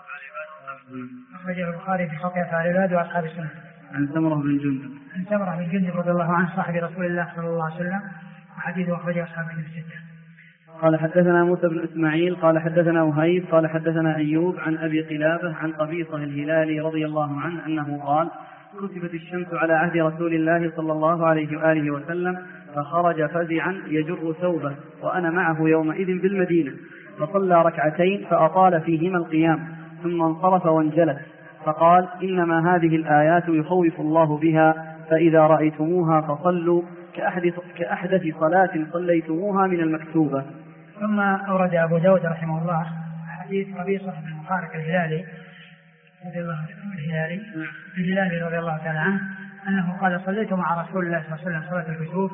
أخرجه البخاري في خلق أفعال العباد وأصحاب السنة.
عن سمرة بن جندب.
عن سمرة بن جندب رضي الله عنه صاحب رسول الله صلى الله عليه وسلم، وحديثه أخرجه أصحاب الكتب الستة.
قال حدثنا موسى بن إسماعيل قال حدثنا وهيب قال حدثنا أيوب عن أبي قلابة عن قبيصة الهلالي رضي الله عنه أنه قال كسفت الشمس على عهد رسول الله صلى الله عليه وآله وسلم فخرج فزعا يجر ثوبه وأنا معه يومئذ بالمدينة فصلى ركعتين فأطال فيهما القيام ثم انصرف وانجلس فقال إنما هذه الآيات يخوف الله بها فإذا رأيتموها فصلوا كأحدث صلاة صليتموها من المكتوبة.
ثم أورد أبو داود رحمه الله حديث قبيصة بن مخارق الهلالي رضي الله تعالى عنه أنه قال صليت مع رسول الله صلى الله عليه وسلم صلاة الكسوف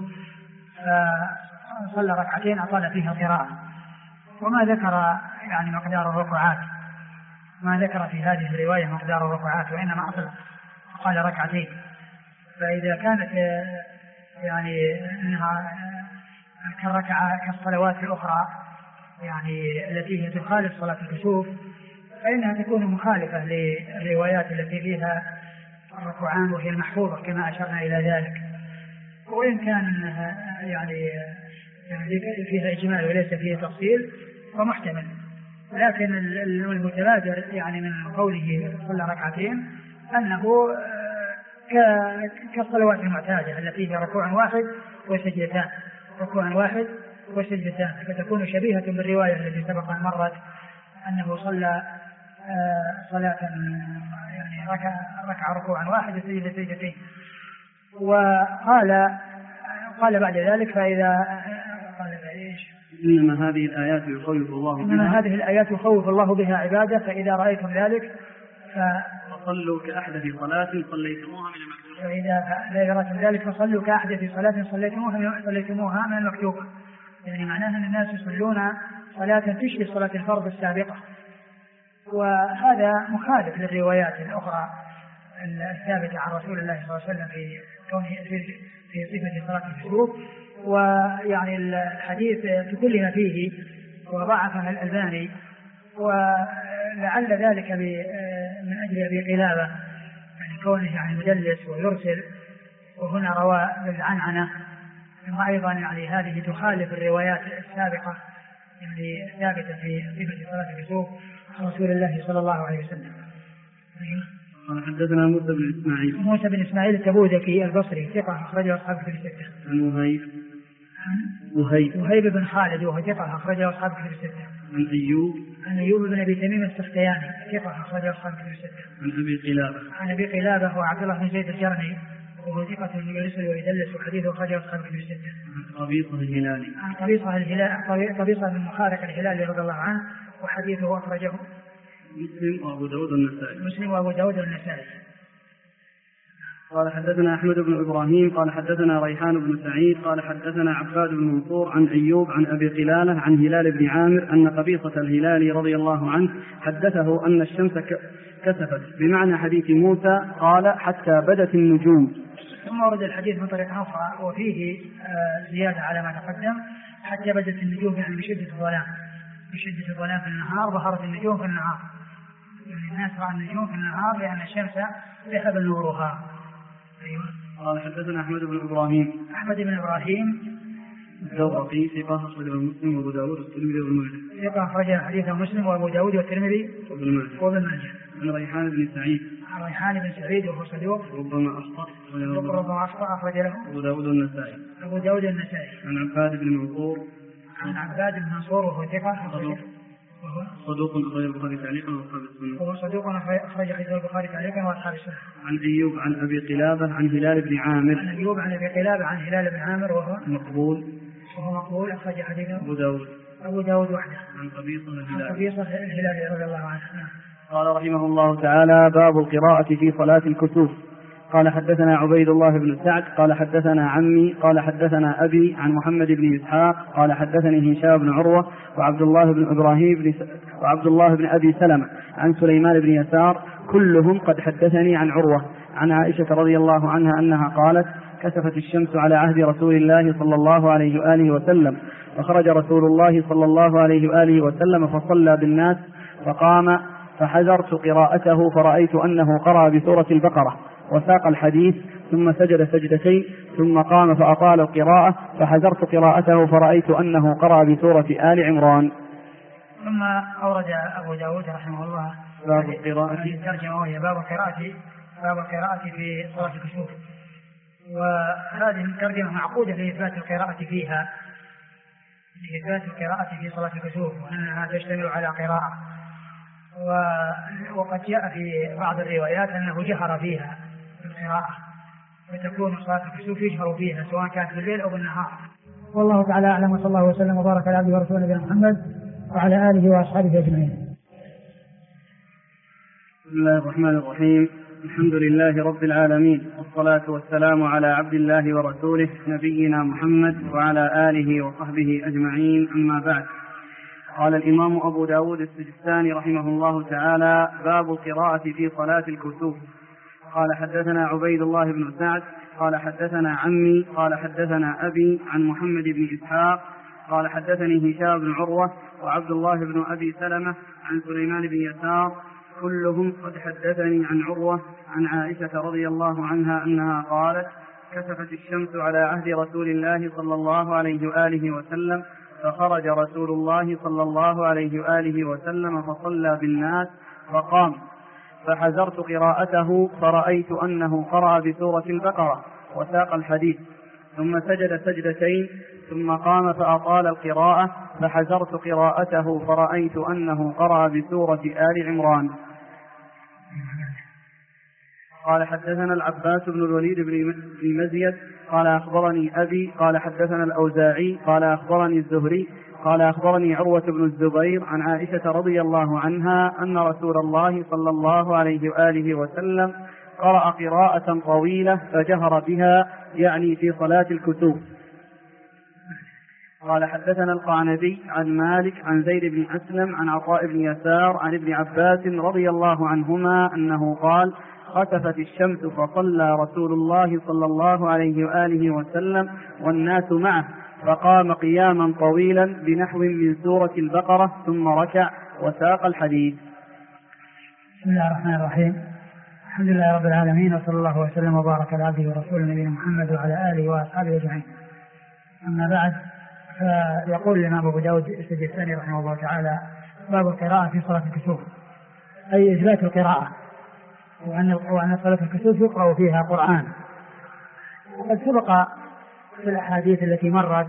فصلى ركعتين أطال فيها قراءة وما ذكر يعني مقدار الركعات، ما ذكر في هذه الرواية مقدار الركعات وإنما أصل قال ركعتين. فإذا كانت يعني أنها كالركعة كالصلوات الأخرى يعني التي هي تخالف صلاة الكسوف فإنها تكون مخالفة للروايات التي فيها الركوعان وهي المحفوظة كما أشرنا إلى ذلك، وإن كان يعني فيها إجمال وليس فيه تفصيل ومحتمل، لكن المتبادر يعني من قوله صلى ركعتين أنه كالصلوات المعتادة التي هي ركوع واحد وسجدتان، ركوع واحد وسجدتان، فتكون شبيهة بالرواية التي سبق أن مرت أنه صلى صلاة يعني ركع ركوعا واحد وسجد سجدتين. وقال بعد ذلك فإذا قال إيش
إنما هذه الآيات يخوف الله بها،
إنما هذه الآيات يخوف الله بها عباده فإذا رأيتم ذلك
فصلوا كأحدث صلاة صليتموها من المكتوبة،
فإذا رأيتم ذلك فصلوا كأحدث صلاة صليتموها من المكتوبة، يعني معناها أن الناس يصلون صلاة تشبه صلاة الفرض السابقة، وهذا مخالف للروايات الأخرى الثابتة عن رسول الله صلى الله عليه وسلم في صفة صلاة الكسوف. ويعني الحديث تكلم فيه وضعفها الألباني، ولعل ذلك من أجل أبي قلابة يعني كونه يعني مدلس ويرسل، وهنا روى بالعنعنة، ثم أيضا يعني هذه تخالف الروايات السابقة يعني ثابتة في صفة صلاة الكسوف عن رسول الله صلى الله عليه وسلم.
قال حدثنا
موسى بن إسماعيل التبوذكي البصري ثقة أخرجه أصحاب الكتب الستة.
عن
وهيب بن خالد وهو ثقة أخرجه أصحاب الكتب الستة. عن أيوب بن أبي تميم السختياني ثقة أخرجه أصحاب الكتب الستة. عن أبي قلابة هو عبد الله بن زيد الجرمي وهو ثقة يرسل ويدلس وحديثه أخرجه أصحاب الكتب الستة. عن قبيصة بن مخارق الهلالي رضي الله عنه وحديثه أخرجه
مسلم وأبو داود والنسائي. قال حدثنا أحمد بن إبراهيم قال حدثنا ريحان بن سعيد قال حدثنا عباد بن منصور عن أيوب عن أبي قلالة عن هلال بن عامر أن قبيصة الهلالي رضي الله عنه حدثه أن الشمس كسفت بمعنى حديث موسى قال حتى بدت النجوم.
ثم ورد الحديث من طريقة أخرى وفيه زيادة على ما تقدم حتى بدت النجوم يعني بشدة الظلام في النهار، ظهرت النجوم في النهار، يعني الناس رأى النجوم في النهار لأن الشمس ذهب نورها. أيوة.
قال حدثنا أحمد بن
إبراهيم
الدورقي ثقة أخرجه مسلم وأبو داود والترمذي وابن ماجه.
ثقة أخرج حديثه مسلم وأبو داود والترمذي وابن ماجه.
عن ريحان بن سعيد
وهو صدوق
ربما أخطأ
أخرج له
أبو داود والنسائي.
عن عباد بن منصور وهو ثقة
صدوق أخرج البخاري تعليقا وأصحاب السنة.
وهو صدوق أخرج حديث البخاري تعليقا وأصحاب السنة.
عن أيوب عن أبي قلابة عن هلال بن عامر.
عن هلال بن عامر وهو مقبول أخرج حديثه أبو داود وحده.
عن قبيصة
الهلال رضي الله عنه.
قال رحمه الله تعالى باب القراءة في صلاة الكسوف. قال حدثنا عبيد الله بن سعد قال حدثنا عمي قال حدثنا أبي عن محمد بن إسحاق قال حدثني هشام بن عروة وعبد الله بن أبي سلمة عن سليمان بن يسار كلهم قد حدثني عن عروة عن عائشة رضي الله عنها أنها قالت كسفت الشمس على عهد رسول الله صلى الله عليه وآله وسلم فخرج رسول الله صلى الله عليه وآله وسلم فصلى بالناس فقام فحذرت قراءته فرأيت أنه قرأ بسورة البقرة وساق الحديث ثم سجد سجدتين ثم قام فأطال القراءة فحذرت قراءته فرأيت أنه قرأ بسورة آل عمران.
ثم أورد أبو داود رحمه الله
باب القراءة
الترجمة وهي باب القراءة في صلاة الكسوف. وهذه الترجمة معقودة لإثبات القراءة فيها، لإثبات القراءة في صلاة الكسوف وأنها تشتمل على قراءة. وقد جاء في بعض الروايات أنه جهر فيها القراءة، فتكون صلاة الكسوف يجهر فيها سواء كانت بالليل أو بالنهار. والله تعالى أعلم، وصلى الله وسلم وبارك على عبده ورسوله نبينا محمد وعلى آله وأصحابه أجمعين.
بسم الله الرحمن الرحيم. الحمد لله رب العالمين، والصلاة والسلام على عبد الله ورسوله نبينا محمد وعلى آله وصحبه أجمعين، أما بعد. قال الإمام أبو داود السجستاني رحمه الله تعالى: باب القراءة في صلاة الكسوف. قال حدثنا عبيد الله بن سعد قال حدثنا عمي قال حدثنا أبي عن محمد بن إسحاق قال حدثني هشام بن عروة وعبد الله بن أبي سلمة عن سليمان بن يسار كلهم قد حدثني عن عروة عن عائشة رضي الله عنها أنها قالت: كسفت الشمس على عهد رسول الله صلى الله عليه وآله وسلم، فخرج رسول الله صلى الله عليه وآله وسلم فصلى بالناس فقام، فحذرت قراءته فرأيت أنه قرأ بسورة البقرة وساق الحديث، ثم سجد سجدتين ثم قام فأطال القراءة، فحذرت قراءته فرأيت أنه قرأ بسورة آل عمران. قال حدثنا العباس بن الوليد بن مزيد قال أخبرني أبي قال حدثنا الأوزاعي قال أخبرني الزهري قال أخبرني عروة بن الزبير عن عائشة رضي الله عنها أن رسول الله صلى الله عليه وآله وسلم قرأ قراءة طويلة فجهر بها، يعني في صلاة الكسوف. قال حدثنا القعنبي عن مالك عن زيد بن أسلم عن عطاء بن يسار عن ابن عباس رضي الله عنهما أنه قال: خسفت الشمس فصلى رسول الله صلى الله عليه وآله وسلم والناس معه، فقام قياما طويلا بنحو من سورة البقرة ثم ركع وساق الحديث.
بسم الله الرحمن الرحيم. الحمد لله رب العالمين، وصلى الله وسلم وبارك على عبده ورسوله نبينا محمد وعلى آله وأصحابه أجمعين. أما بعد، فيقول الإمام أبو داود السجستاني رحمه الله تعالى: باب القراءة في صلاة الكسوف، أي إثبات القراءة، وأن صلاة الكسوف يقرأ فيها قرآن. وقد سبق في الأحاديث التي مرت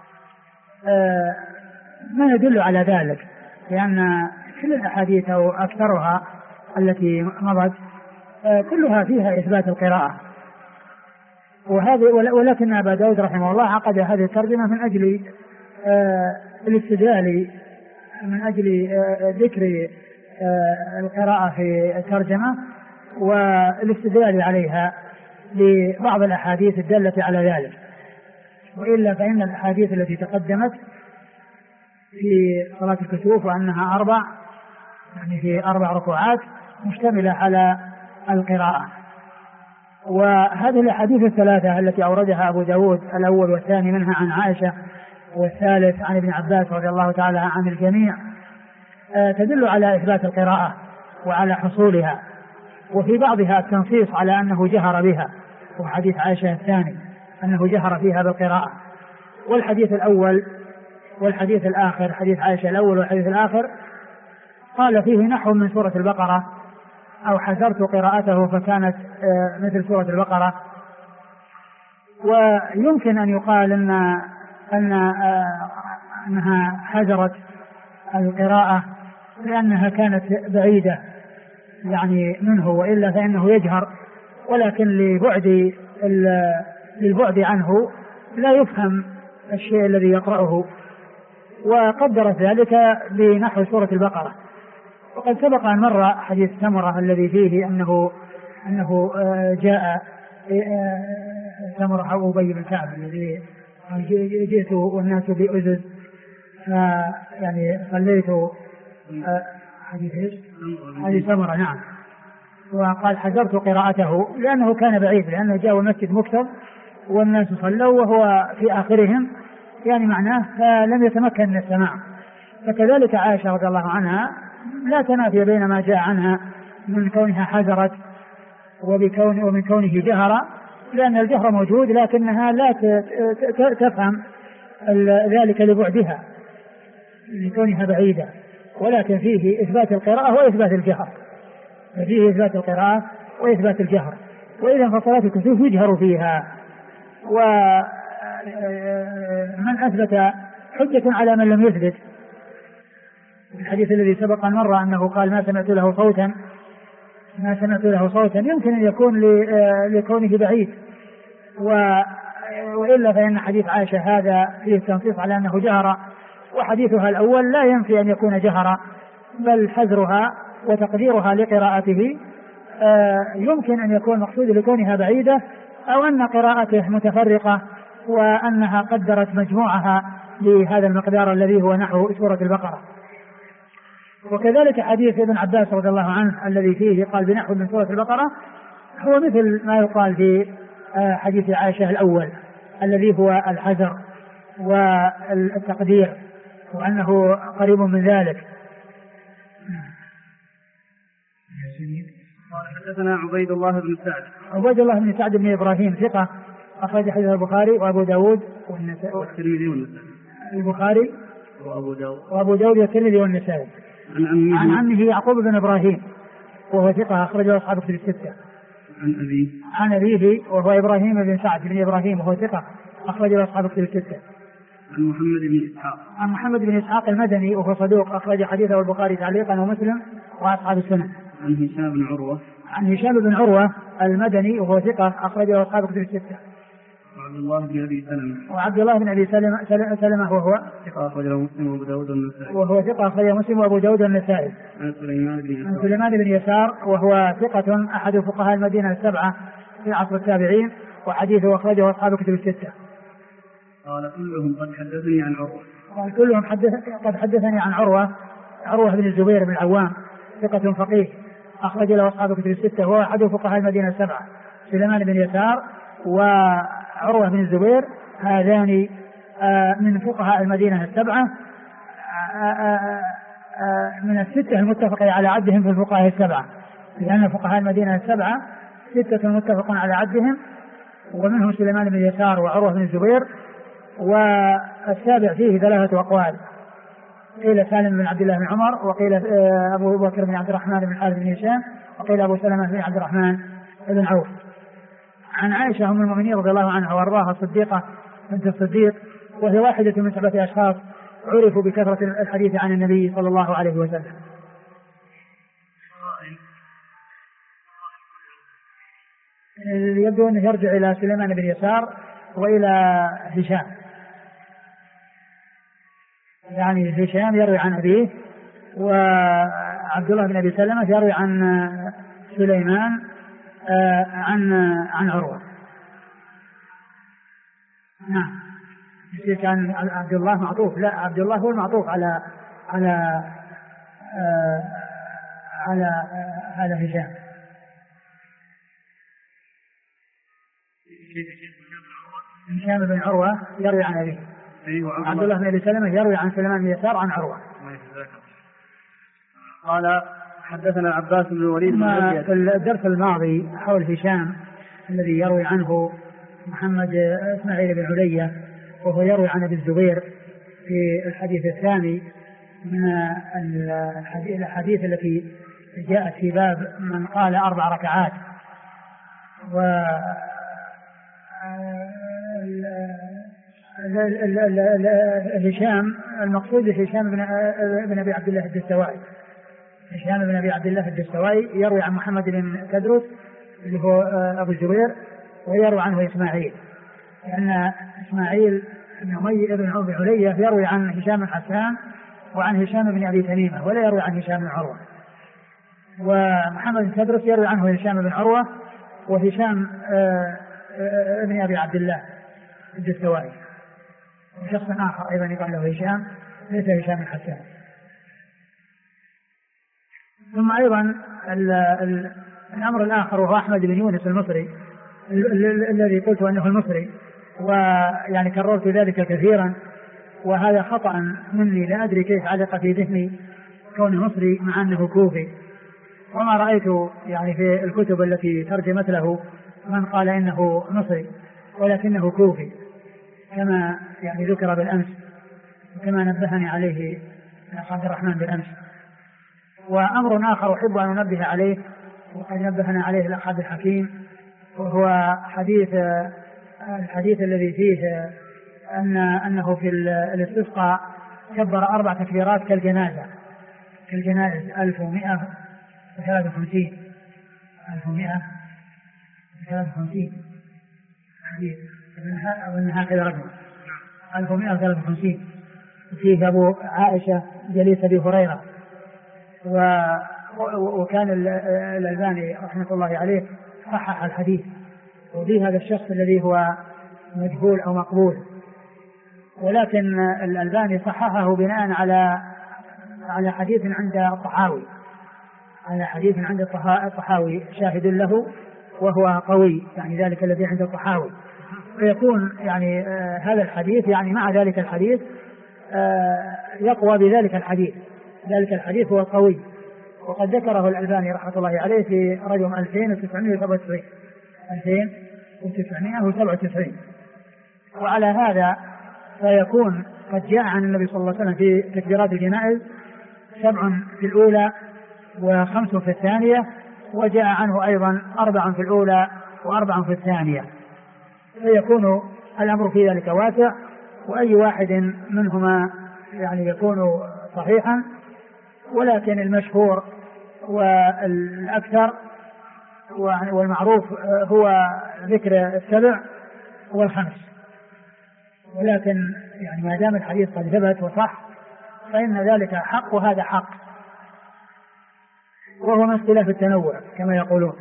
ما يدل على ذلك، لأن كل الأحاديث أو أكثرها التي مضت كلها فيها إثبات القراءة. ولكن أبا داود رحمه الله عقد هذه الترجمة من أجل الاستدلال، من أجل ذكر القراءة في الترجمة والاستدلال عليها لبعض الأحاديث الدالة على ذلك. وإلا فإن الأحاديث التي تقدمت في صلاة الكسوف وأنها 4، يعني في 4 ركوعات، مشتملة على القراءة. وهذه الأحاديث الثلاثة التي أوردها أبو داود، الأول والثاني منها عن عائشة والثالث عن ابن عباس رضي الله تعالى عن الجميع، تدل على إثبات القراءة وعلى حصولها، وفي بعضها التنصيص على أنه جهر بها، وحديث عائشة الثاني أنه جهر فيها بالقراءة. والحديث الأول والحديث الآخر، حديث عائشة الأول والحديث الآخر، قال فيه نحو من سورة البقرة، أو حذرت قراءته فكانت مثل سورة البقرة. ويمكن أن يقال أنها حذرت القراءة لأنها كانت بعيدة يعني منه، وإلا فإنه يجهر، ولكن للبعد عنه لا يفهم الشيء الذي يقرأه، وقدرت ذلك بنحو سورة البقرة. وقد سبق أن مر حديث سمرة الذي فيه أنه جاء سمرة أو أبي بن كعب الذي جئت والناس بأزز، يعني صليت حديث سمرة، نعم. وقال حذرت قراءته لأنه كان بعيد، لأنه جاء المسجد مكتب والناس صلوا وهو في آخرهم، يعني معناه فلم يتمكن من السماع. فكذلك عائشة رضي الله عنها لا تنافي بين ما جاء عنها من كونها حذرت ومن كونه جهر، لأن الجهر موجود لكنها لا تفهم ذلك لبعدها لكونها بعيدة، ولكن فيه إثبات القراءة وإثبات الجهر، فيه إثبات القراءة وإثبات الجهر. وإذا فصلات الكسوف يجهر فيها. ومن أثبت حجة على من لم يثبت. الحديث الذي سبق مرة أنه قال ما سمعت له صوتا يمكن أن يكون لكونه بعيد، وإلا فإن حديث عائشة هذا فيه تنصيص على أنه جهر، وحديثها الأول لا ينفي أن يكون جهر، بل حذرها وتقديرها لقراءته يمكن أن يكون مقصود لكونها بعيدة، أو أن قراءته متفرقة وأنها قدرت مجموعها لهذا المقدار الذي هو نحو سورة البقرة. وكذلك حديث ابن عباس رضي الله عنه الذي فيه قال بنحو من سورة البقرة هو مثل ما يقال في حديث عائشة الأول الذي هو الحذر والتقدير، وأنه قريب من ذلك.
قال حدثنا عبيد الله بن
سعد بن إبراهيم ثقة أخرج حديث البخاري وأبو داود
والترمذي والنسائي.
البخاري وأبو داود والترمذي والنسائي. عن عمه يعقوب بن إبراهيم وهو ثقة أخرجه أصحاب كتب الستة. عن أبيه وهو إبراهيم بن سعد بن إبراهيم وهو ثقة أخرجه أصحاب كتب الستة. عن محمد بن إسحاق المدني وهو صدوق أخرج حديثه البخاري تعليقا ومسلم وأصحاب السنة. عن هشام بن عروة المدني وهو ثقة أخرجه أصحاب كتب الستة. وعبد الله بن أبي سلمة وهو ثقة أخرجه مسلم وأبو داود والنسائي. عن سليمان بن يسار وهو ثقة أحد فقهاء المدينة السبعة في عصر التابعين وحديثه أخرجه أصحاب كتب الستة.
قال كلهم قد حدثني عن عروة.
قد حدثني عن عروة بن الزبير بن العوام ثقة فقيه أخرج له أصحاب كتب الستة وهو أحد فقهاء المدينة السبعة. سليمان بن يسار وعروة بن الزبير هذان من فقهاء المدينة السبعة من الستة المتفق على عدهم في الفقهاء السبعة، لأن فقهاء المدينة السبعة ستة متفق على عدهم، ومنهم سليمان بن يسار وعروة بن الزبير. والسابع فيه ثلاثة أقوال، قيل سالم بن عبد الله بن عمر، وقيل أبو بكر بن عبد الرحمن بن الحارث بن هشام، وقيل أبو سلمة بن عبد الرحمن بن عوف. عن عائشة أم المؤمنين رضي الله عنها وأرضاها الصديقة بنت الصديق، وهي واحدة من 7 أشخاص عرفوا بكثرة الحديث عن النبي صلى الله عليه وسلم. يبدو أنه يرجع إلى سليمان بن يسار وإلى هشام، يعني هشام يروي عن أبيه، وعبد الله بن أبي سلمة يروي عن سليمان عن عروة. نعم. كان عبد الله معطوف، لا عبد الله هو المعطوف على هشام. هشام بن عروة يروي عن أبيه، عبد الله بن أبي سلمة يروي عن سليمان بن يسار عن عروة.
قال حدثنا عباس بن الوليد.
في الدرس الماضي حول هشام الذي يروي عنه محمد إسماعيل بن علية وهو يروي عن أبي الزبير في الحديث الثاني من الحديث التي جاءت في باب من قال 4 ركعات. هشام المقصود هشام بن أبي عبد الله الدستوائي. هشام بن أبي عبد الله الدستوائي يروي عن محمد بن تدرس اللي هو أبو الزبير، ويروي عنه إسماعيل، لأن إسماعيل بن أمية بن علية يروي عن هشام بن حسان وعن هشام بن أبي تميمة، ولا يروي عن هشام بن عروة. ومحمد بن تدرس يروي عنه هشام بن عروة وهشام ابن أبي عبد الله الدستوائي، وشخص آخر أيضا يقال له هشام ليس هشام بن حسان. ثم أيضا الأمر الآخر وهو أحمد بن يونس المصري الذي قلت أنه المصري، ويعني كررت ذلك كثيرا، وهذا خطأ مني لا أدري كيف علق في ذهني كونه مصري مع أنه كوفي، وما رأيت يعني في الكتب التي ترجمت له من قال إنه مصري ولكنه كوفي كما يعني ذكر بالأمس وكما نبهني عليه عبد الرحمن بالأمس. وأمر آخر أحب أن أنبه عليه وقد نبهنا عليه الأخ عبد الحكيم، وهو الحديث الذي فيه أنه في الاستسقاء كبر 4 تكبيرات كالجنائز 1153 حديث أظن هكذا رقم 1153 فيه أبو عائشة جليس أبي هريرة. وكان الألباني رحمة الله عليه صحح الحديث، وفي هذا الشخص الذي هو مجهول أو مقبول، ولكن الألباني صححه بناء على حديث عند الطحاوي شاهد له وهو قوي، يعني ذلك الذي عند الطحاوي، فيكون يعني هذا الحديث يعني مع ذلك الحديث يقوى بذلك الحديث، ذلك الحديث هو قوي. وقد ذكره الألباني رحمة الله عليه في رقم 2997. وعلى هذا فيكون قد جاء عن النبي صلى الله عليه وسلم في تكبيرات الجنائز 7 في الأولى و5 في الثانية، وجاء عنه أيضا 4 في الأولى و4 في الثانية، فيكون الأمر في ذلك واسع، وأي واحد منهما يعني يكون صحيحا، ولكن المشهور والأكثر والمعروف هو ذكر 7 و5. ولكن يعني ما دام الحديث قد ثبت وصح فإن ذلك حق وهذا حق، وهو من اختلاف التنوع كما يقولون.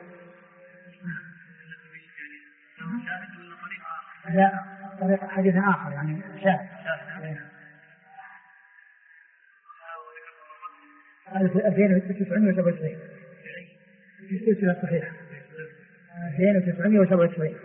لا، طريق حديث آخر يعني شاهد 2997 في السلسلة الصحيحة 2997.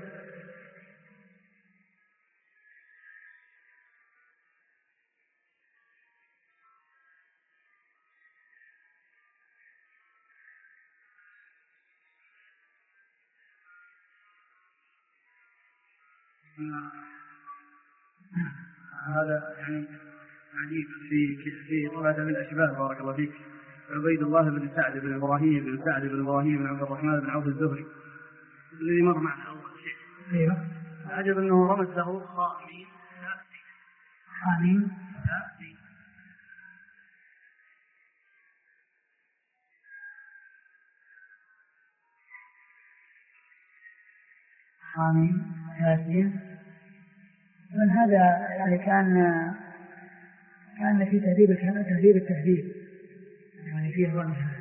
هذا يعني عجيب في طبعة من الأشباه بارك الله فيك. عبيد الله بن سعد بن إبراهيم بن عبد الرحمن بن عوف الزهري الذي مر معنا أول شيء.
أيوه.
عجب أنه رمز له خامين
ياسين. من هذا يعني كان في تهذيب التهذيب يعني فيه الرمز هذا.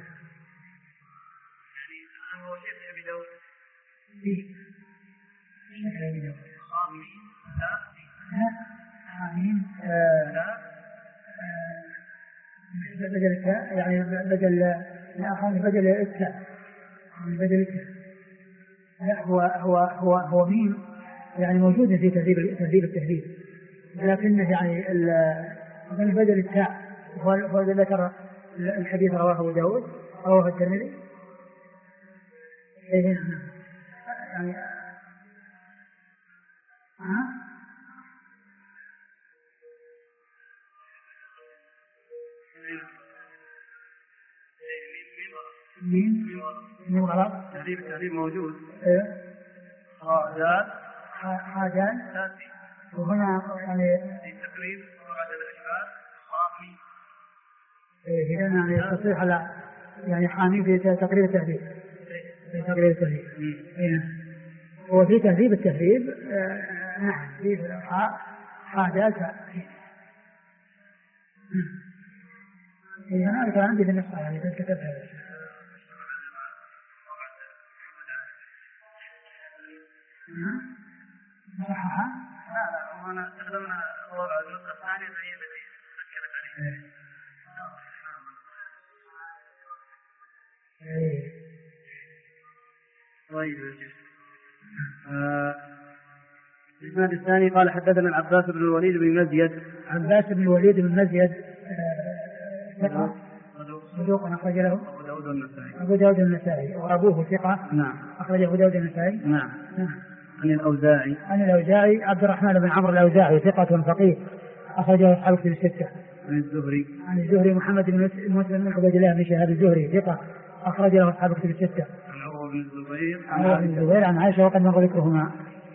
يعني هو شيء أبي داود
فيه شكل أبي داود خامين بدل التاء يعني بدل التاء لا هو ميم يعني موجود في تهذيب التهذيب، لكنه يعني من بدل التاء. هو ذكر الحديث رواه أبو داود رواه الترمذي يعني مين غلط؟
تهذيب موجود.
حاجان وهنا يعني
تقريب بعد الأشباه
هنا يعني تصريح على يعني حامي في تقريب التهذيب هو في تهذيب التهذيب نعم في حاجات أنا كان عندي في النسخة يعني كنت كتبتها صحها.
لا وأنا استخدمنا وضع النسخة الثانية هي التي ذكرت عليها. طيب. الإسناد الثاني قال حدثنا العباس بن الوليد بن مزيد
صدوق أخرج له
أبو داود النسائي
وأبوه ثقة
نعم
أخرجه أبو داود النسائي.
نعم. عن
الأوزاعي عبد الرحمن بن عمرو الأوزاعي ثقة فقيه أخرجه أصحاب الكتب الستة. عن الزهري محمد بن مسلم بن عبيد الله بن شهاب الزهري ثقة أخرج له أصحاب الكتب الستة.
عن عروة بن
الزبير عن عائشة وقد مر ذكرهما.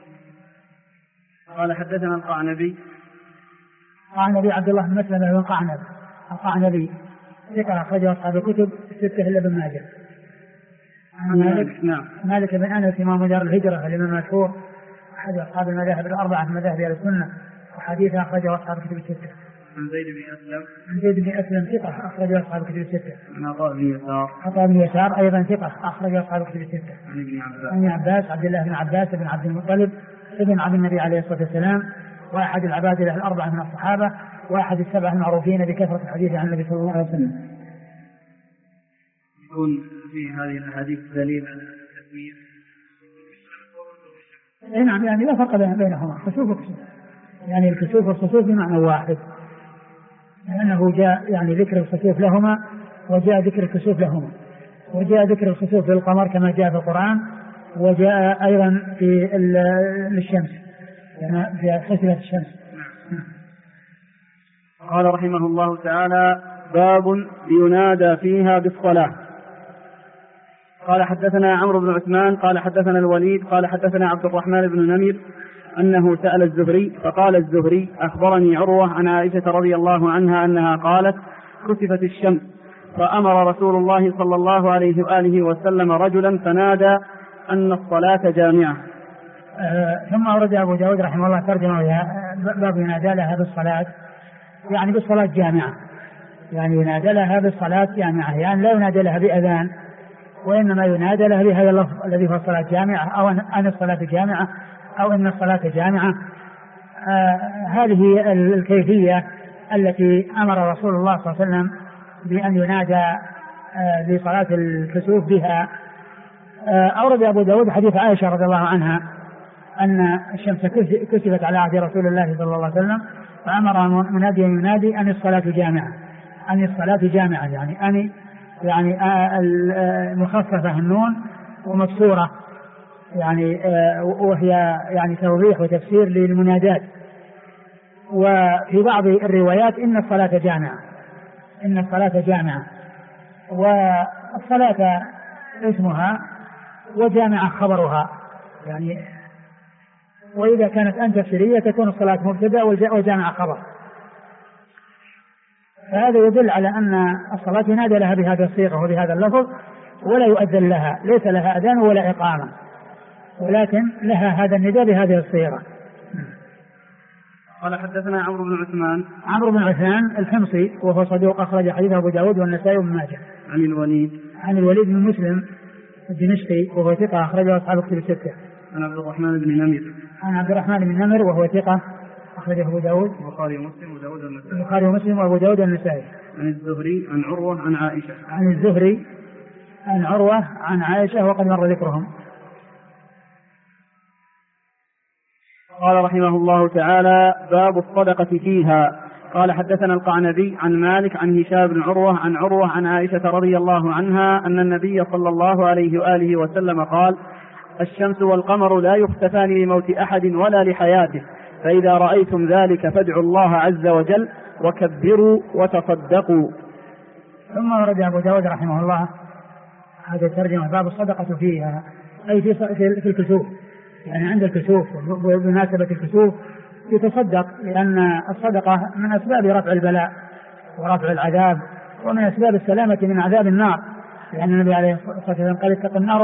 قال حدثنا القعنبي
عبد الله بن مسلم بن القعنبي ثقة أخرجه أصحاب الكتب الستة إلا ابن ماجه. مالك بن أنس إمام دار الهجرة الإمام المشهور أحد أصحاب المذاهب الأربعة من مذاهب أهل السنة وحديث أخرجه أصحاب الكتب الستة.
عن زيد بن أسلم
ثقة أخرجه أصحاب الكتب الستة.
عن عطاء
بن يسار أيضا ثقة أخرجه أصحاب الكتب الستة. عن عباس عبد الله بن عباس بن عبد المطلب ابن عبد النبي عليه الصلاة والسلام وأحد العبادلة الأربعة من الصحابة وأحد السبعة المعروفين بكثرة الحديث عن النبي صلى الله عليه وسلم.
يكون في هذه الأحاديث دليل على التسمية.
نعم يعني لا فرق بينهما كسوف وكسوف يعني الكسوف والخسوف بمعنى واحد لأنه جاء يعني ذكر الخسوف لهما وجاء ذكر الكسوف لهما وجاء ذكر الخسوف للقمر كما جاء في القرآن وجاء أيضا في الشمس يعني في خسفة الشمس.
قال رحمه الله تعالى باب ينادى فيها بالصلاة. قال حدثنا عمرو بن عثمان قال حدثنا الوليد قال حدثنا عبد الرحمن بن نمر أنه سأل الزهري فقال الزهري أخبرني عروة عن عائشة رضي الله عنها أنها قالت كسفت الشمس فأمر رسول الله صلى الله عليه وآله وسلم رجلا فنادى أن الصلاة جامعة.
ثم أورد أبو داود رحمه الله ترجمة باب ينادى لها بالصلاة يعني بالصلاة جامعة يعني ينادى لها بالصلاة جامعة يعني لا ينادى لها بأذان وإنما ينادى لها بهذا اللفظ الذي هو الصلاة جامعة أو أن الصلاة جامعة أو إن الصلاة جامعة. هذه الكيفية التي أمر رسول الله صلى الله عليه وسلم بأن ينادى لصلاة الكسوف بها. أورد أبو داود حديث عائشة رضي الله عنها أن الشمس كسفت على عهد رسول الله صلى الله عليه وسلم فأمر مناديا ينادي أن الصلاة جامعة يعني مخففة النون ومكسورة يعني وهي يعني توضيح وتفسير للمنادات. وفي بعض الروايات إن الصلاة جامعة والصلاة اسمها وجامعة خبرها يعني وإذا كانت أن تفسيرية تكون الصلاة مبتدأ وجامعة خبر. فهذا يدل على أن الصلاة ينادى لها بهذا الصيغة وبهذا اللفظ ولا يؤذن لها ليس لها أذان ولا إقامة ولكن لها هذا النداء بهذه الصيغة.
قال حدثنا عمرو بن
عثمان الحمصي وهو صدوق أخرج حديثه أبو داود والنسائي وابن ماجه. عن الوليد بن مسلم الدمشقي وهو ثقة أخرجه أصحاب الكتب الستة.
عن عبد الرحمن بن نمر وهو ثقة أخرجه أبو داود البخاري ومسلم
وأبو داود والنسائي.
عن الزهري عن عروة
عن عائشة وقد مر ذكرهم.
قال رحمه الله تعالى باب الصدقة فيها. قال حدثنا القعنبي عن مالك عن هشام بن عروة عن عائشة رضي الله عنها أن النبي صلى الله عليه وآله وسلم قال الشمس والقمر لا يختفان لموت أحد ولا لحياته فإذا رأيتم ذلك فادعوا الله عز وجل وكبروا وتصدقوا.
ثم ورد أبو داود رحمه الله هذا الترجمة باب الصدقة فيها أي في الكسوف يعني عند الكسوف وبمناسبة الكسوف يتصدق لأن الصدقة من أسباب رفع البلاء ورفع العذاب ومن أسباب السلامة من عذاب النار لأن النبي عليه الصلاة والسلام قال اتقوا النار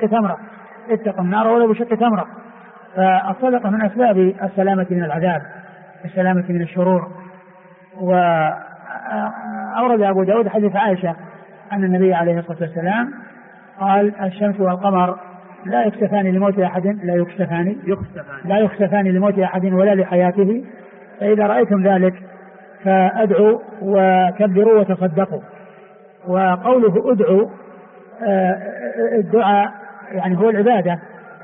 ولو بشق تمرة. فالصدقة من أسباب السلامة من العذاب السلامة من الشرور. وأورد أبو داود حديث عائشة أن النبي عليه الصلاة والسلام قال الشمس والقمر لا يكسفان لموت أحد ولا لحياته فإذا رأيتم ذلك فأدعوا وكبروا وتصدقوا. وقوله أدعوا الدعاء يعني هو العبادة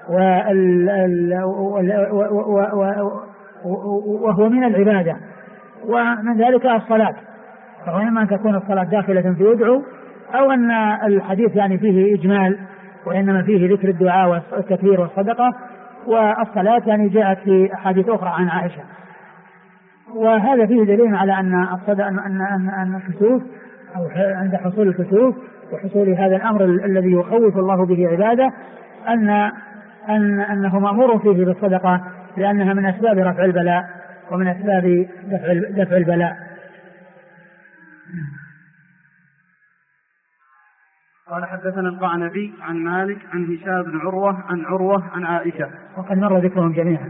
وهو من العبادة ومن ذلك الصلاة فإما أن تكون الصلاة داخلة في أدعوا أو أن الحديث يعني فيه إجمال وإنما فيه ذكر الدعاء والتكبير والصدقة. والصلاة يعني جاءت في أحاديث أخرى عن عائشة. وهذا فيه دليل على أن الكسوف أو عند حصول الكسوف وحصول هذا الأمر الذي يخوف الله به عباده أنه مأمور فيه بالصدقة، لأنها من أسباب رفع البلاء ومن أسباب دفع البلاء.
قال حدثنا القعنبي عن مالك عن هشام بن عروة عن عائشة،
وقد مر ذكرهم جميعا.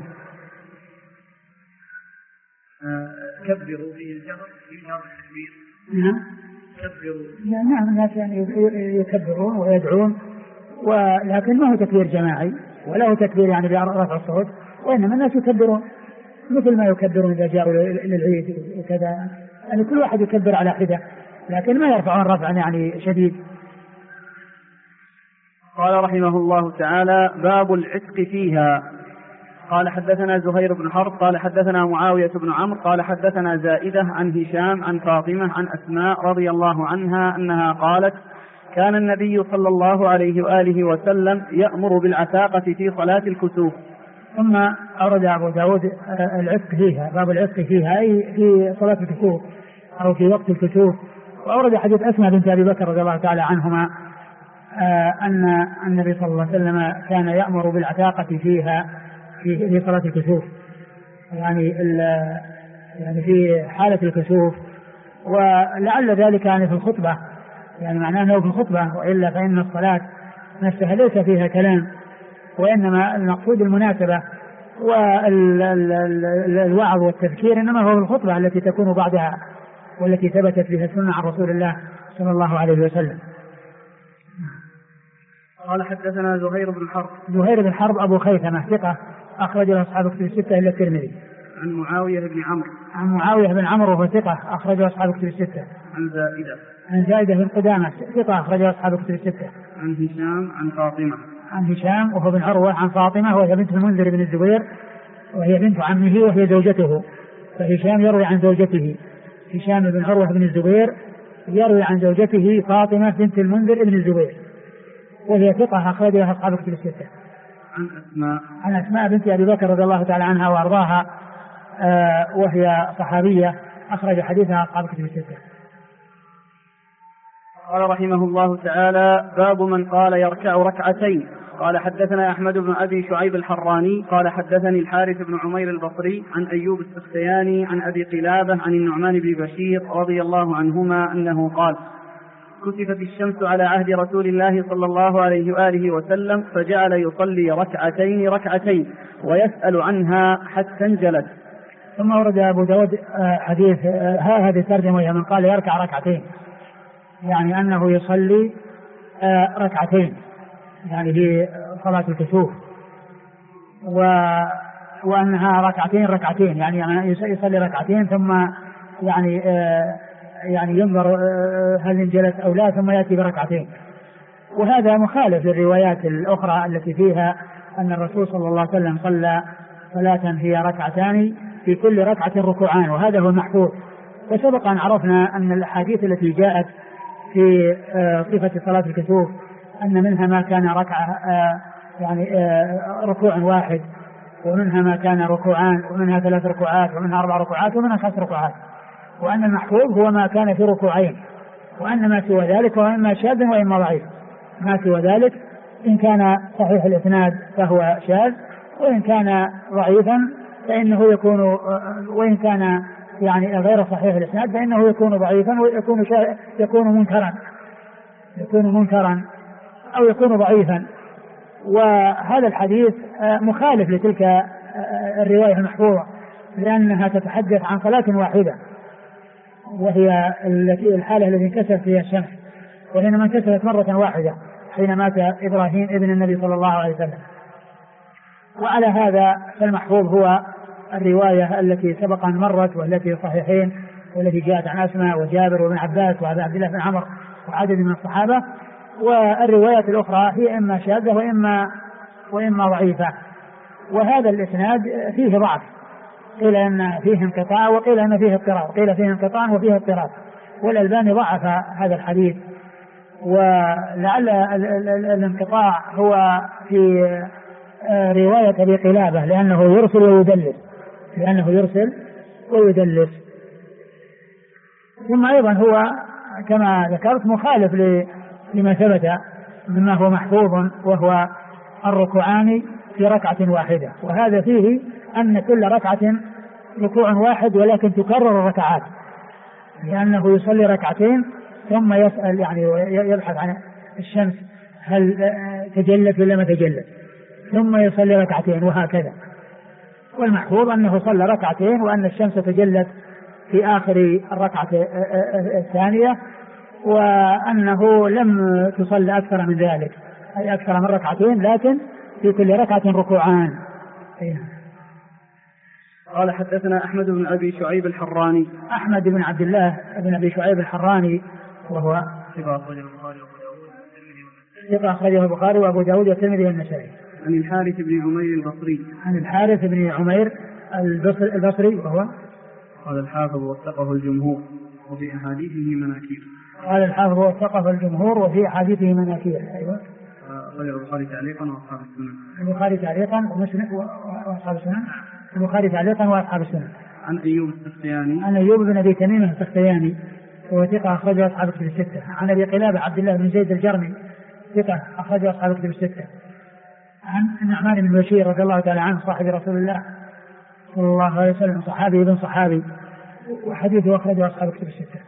كبروا فيه الجبر في هذا التكبير.
نعم
كبروا.
نعم الناس يعني يكبرون ويدعون، ولكن ما هو تكبير جماعي ولا هو تكبير يعني برفع الصوت، وإنما الناس يكبرون مثل ما يكبرون إذا جاءوا للعيد وكذا، يعني كل واحد يكبر على حدة، لكن ما يرفعون رفعا يعني شديد.
قال رحمه الله تعالى: باب العتق فيها. قال حدثنا زهير بن حرب قال حدثنا معاوية بن عمرو قال حدثنا زائدة عن هشام عن فاطمة عن أسماء رضي الله عنها أنها قالت: كان النبي صلى الله عليه وآله وسلم يأمر بالعتاقة في صلاة الكسوف.
ثم أورد أبو داود العتق فيها، باب العتق فيها أي في صلاة الكسوف أو في وقت الكسوف. وأورد حديث أسماء بنت أبي بكر رضي الله تعالى عنهما أن النبي صلى الله عليه وسلم كان يأمر بالعتاقة فيها في صلاة الكسوف، يعني في حالة الكسوف، ولعل ذلك يعني في الخطبة، يعني معناه أنه في الخطبة، وإلا فإن الصلاة نفسها ليس فيها كلام، وإنما المقصود المناسبة والوعظ والتذكير إنما هو الخطبة التي تكون بعدها والتي ثبتت بها السنة عن رسول الله صلى الله عليه وسلم.
قال حدثنا زهير بن
حرب أبو خيثمة ثقة أخرج له أصحاب كتب الستة إلا الترمذي.
عن
معاوية بن عمرو وهو ثقة أخرج له أصحاب كتب الستة. عن زائدة بن قدامة ثقة أخرج له أصحاب كتب الستة.
عن هشام عن فاطمة.
عن هشام وهو بن عروة عن فاطمة وهي بنت المنذر بن الزبير وهي بنت عمه وهي زوجته، فهشام يروي عن زوجته، هشام بن عروة بن الزبير يروي عن زوجته فاطمة بنت المنذر بن الزبير وهي ثقة أخرج لها أصحاب كتب الستة. عن أسماء بنت أبي بكر رضي الله تعالى عنها وأرضاها وهي صحابية أخرج حديثها أصحاب كتب الستة.
قال رحمه الله تعالى: باب من قال يركع ركعتين. قال حدثنا أحمد بن أبي شعيب الحراني قال حدثني الحارث بن عمير البصري عن أيوب السختياني عن أبي قلابة عن النعمان بن بشير رضي الله عنهما أنه قال: كسفت الشمس على عهد رسول الله صلى الله عليه وآله وسلم فجعل يصلي ركعتين ويسأل عنها حتى انجلت.
ثم ورد أبو داود حديث هذه الترجمة من قال يركع ركعتين، يعني أنه يصلي ركعتين يعني في صلاة الكسوف، وأنها ركعتين يعني يصلي ركعتين ثم يعني ينظر هل انجلت أو لا ثم يأتي بركعتين. وهذا مخالف للروايات الأخرى التي فيها أن الرسول صلى الله عليه وسلم صلى صلاة هي ركعتان في كل ركعة ركوعان، وهذا هو المحفوظ. وسبق أن عرفنا أن الأحاديث التي جاءت في صفة صلاة الكسوف أن منها ما كان ركعة ركوع واحد، ومنها ما كان ركوعان، ومنها 3 ركوعات، ومنها 4 ركوعات، ومنها 5 ركوعات، وأن المحفوظ هو ما كان في ركوعين، وأن ما سوى ذلك وإما شاذ وإما ضعيف. ما سوى ذلك إن كان صحيح الإسناد فهو شاذ، وإن كان ضعيفا فإنه يكون، وإن كان يعني غير صحيح الإسناد فإنه يكون ضعيفا ويكون منكرا أو يكون ضعيفا. وهذا الحديث مخالف لتلك الرواية المحفوظة، لأنها تتحدث عن صلاة واحدة وهي الحالة التي انكسرت فيها الشمس، وحينما انكسرت مرة واحدة حين مات إبراهيم ابن النبي صلى الله عليه وسلم. وعلى هذا فالمحفوظ هو الرواية التي سبق أن مرت والتي صحيحين والتي جاءت عن أسماء وجابر وابن عباس وعبد الله بن عمر وعدد من الصحابة. والروايات الأخرى هي إما شاذة وإما ضعيفة. وهذا الإسناد فيه ضعف، قيل أن فيه انقطاع وقيل أن فيه اضطراب، قيل فيه انقطاع وفيه اضطراب، والألباني ضعف هذا الحديث ولعل الانقطاع هو في رواية أبي قلابة لأنه يرسل ويدلس. ثم أيضا هو كما ذكرت مخالف لما ثبت مما هو محفوظ وهو الركوعان في ركعة واحدة، وهذا فيه أن كل ركعة ركوع واحد ولكن تكرر الركعات، لأنه يصلي ركعتين ثم يسأل يعني يبحث عن الشمس هل تجلت ولا ما تجلت، ثم يصلي ركعتين وهكذا. والمحفوظ أنه صلى ركعتين وأن الشمس تجلت في آخر الركعة الثانية، وأنه لم تصلي أكثر من ذلك أي أكثر من ركعتين، لكن في كل ركعة ركوعان.
قال حدثنا أحمد بن أبي شعيب الحراني.
أحمد بن عبد الله بن أبي شعيب الحراني وهو ثقة أخرجه البخاري وأبو داود والترمذي والنسائي.
عن الحارث بن عمير البصري.
عن الحارث بن عمير البصري وهو
قال الحافظ وثقه الجمهور وفي أحاديثه مناكير.
قال الحافظ وثقه الجمهور وفي أحاديثه مناكير. أيوة.
أخرجه البخاري تعليقا وأصحاب السنن.
البخاري تعليقا وأصحاب السنن. البخاري تعليقا وأصحاب السنن.
عن أيوب السختياني.
عن أيوب بن أبي تميم السختياني وهو ثقة أخرجه أصحاب الكتب الستة. عن أبي قلابة عبد الله بن زيد الجرمي ثقة أخرجه أصحاب الكتب الستة. عن النعمان بن بشير رضي الله تعالى عنه صاحب رسول الله صلى الله عليه وسلم صحابي ابن صحابي وحديثه أخرجه أصحاب الكتب الستة.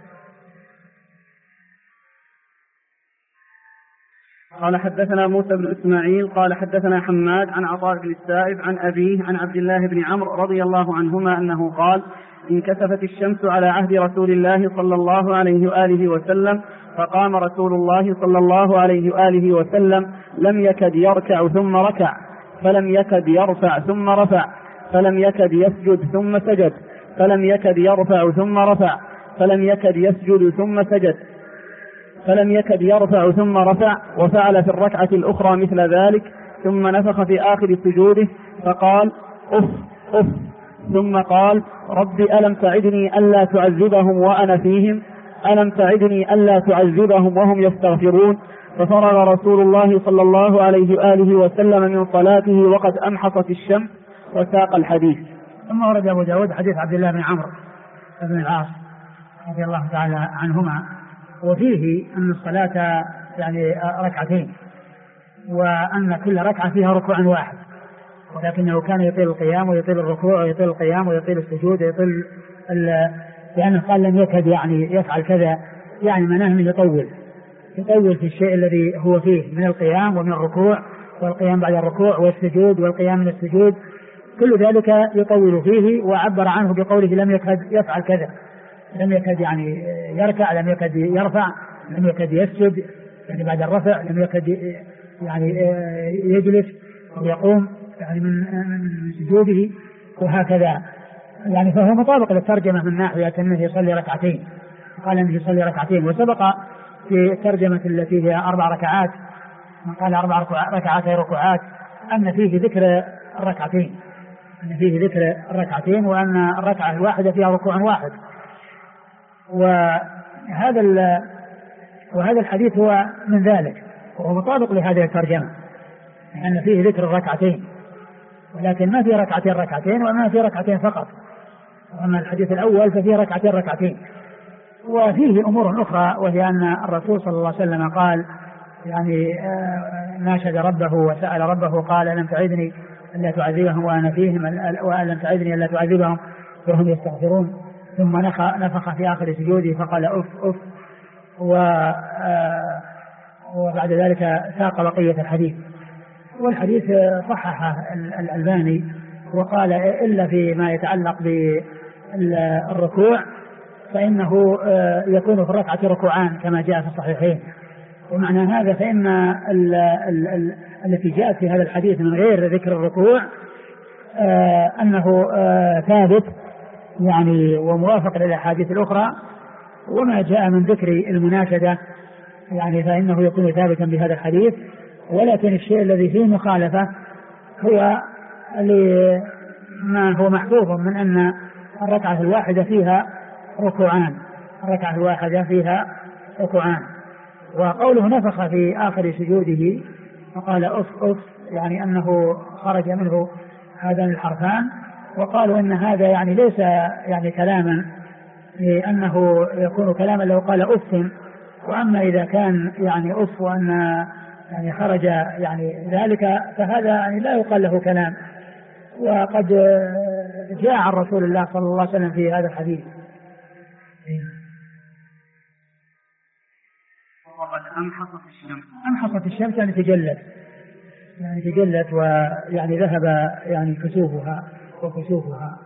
قال حدثنا موسى بن إسماعيل قال حدثنا حماد عن عطاء بن السائب عن أبيه عن عبد الله بن عمرو رضي الله عنهما أنه قال انكسفت الشمس على عهد رسول الله صلى الله عليه وآله وسلم فقام رسول الله صلى الله عليه وآله وسلم لم يكد يركع ثم ركع فلم يكد يرفع ثم رفع فلم يكد يسجد ثم سجد فلم يكد يرفع ثم رفع فلم يكد يسجد ثم سجد فلم يكد يرفع ثم رفع وفعل في الركعة الأخرى مثل ذلك ثم نفخ في آخر سجوده فقال أف أف ثم قال رب ألم تعدني ألا تعذبهم وأنا فيهم ألم تعدني ألا تعذبهم وهم يستغفرون ففرغ رسول الله صلى الله عليه وآله وسلم من صلاته وقد أمحصت الشمس وساق الحديث.
ثم ورد أبو داود حديث عبد الله بن عمرو بن العاص رضي الله تعالى عنهما وفيه أن الصلاة يعني ركعتين وأن كل ركعة فيها ركوع واحد، ولكنه كان يطيل القيام ويطيل الركوع ويطيل القيام ويطيل السجود ويطيل لأنه قال لم يكد يعني يفعل كذا، يعني معناه أنه يطول في الشيء الذي هو فيه من القيام ومن الركوع والقيام بعد الركوع والسجود والقيام من السجود، كل ذلك يطول فيه. وعبر عنه بقوله لم يكد يفعل كذا، لم يكد يعني يركع، لم يكد يرفع، لم يكد يسجد يعني بعد الرفع، لم يكد يعني يجلس أو يقوم يعني من سجوده وهكذا. يعني فهو مطابق للترجمة من ناحية أنه يصلي ركعتين، قال أنه يصلي ركعتين. وسبق في الترجمة التي هي 4 ركعات من قال 4 ركعات ركوعات أن فيه ذكر الركعتين، أن فيه ذكر الركعتين وأن الركعة الواحدة فيها ركوع واحد. وهذا الحديث هو من ذلك، وهو مطابق لهذه الترجمة أن فيه ذكر الركعتين، ولكن ما في ركعتين وما في ركعتين فقط. أما الحديث الأول ففيه ركعتين. وفيه أمور أخرى، وهي أن الرسول صلى الله عليه وسلم قال يعني ناشد ربه وسأل ربه قال ألم تعدني ألا تعذبهم وأنا فيهم وألم تعدني ألا تعذبهم وهم يستغفرون، ثم نفخ في آخر سجوده فقال أف أف وبعد ذلك ساق بقية الحديث. والحديث صححه الألباني وقال إلا فيما يتعلق بالركوع فإنه يكون في الركعة ركوعان كما جاء في الصحيحين. ومعنى هذا فإن التي جاءت في هذا الحديث من غير ذكر الركوع أنه ثابت يعني وموافق للأحاديث الأخرى، وما جاء من ذكر المناشدة يعني فإنه يكون ثابتا بهذا الحديث. ولكن الشيء الذي فيه مخالفة هو ما هو محفوظ من أن الركعة الواحدة فيها ركوعان، وقوله نفخ في آخر سجوده فقال أف أف يعني أنه خرج منه هذان الحرفان، وقالوا إن هذا يعني ليس يعني كلاما، لأنه يكون كلاما لو قال أف، وأما إذا كان يعني أف وأن يعني خرج يعني ذلك فهذا يعني لا يقال له كلام. وقد جاء عن رسول الله صلى الله عليه وسلم في هذا الحديث.
وقد أمحصت الشمس.
أمحصت الشمس يعني تجلت ويعني ذهب يعني كسوفها وكسوفها،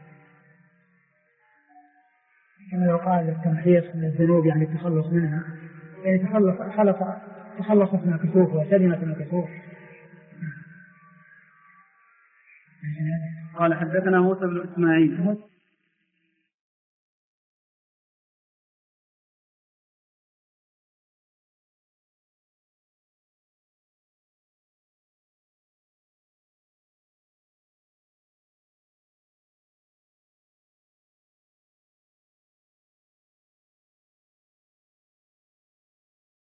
كما يقال التمحيص من الذنوب يعني التخلص منها، يعني تخلصت من الكسوف وسلمت من الكسوف.
قال حدثنا موسى بن إسماعيل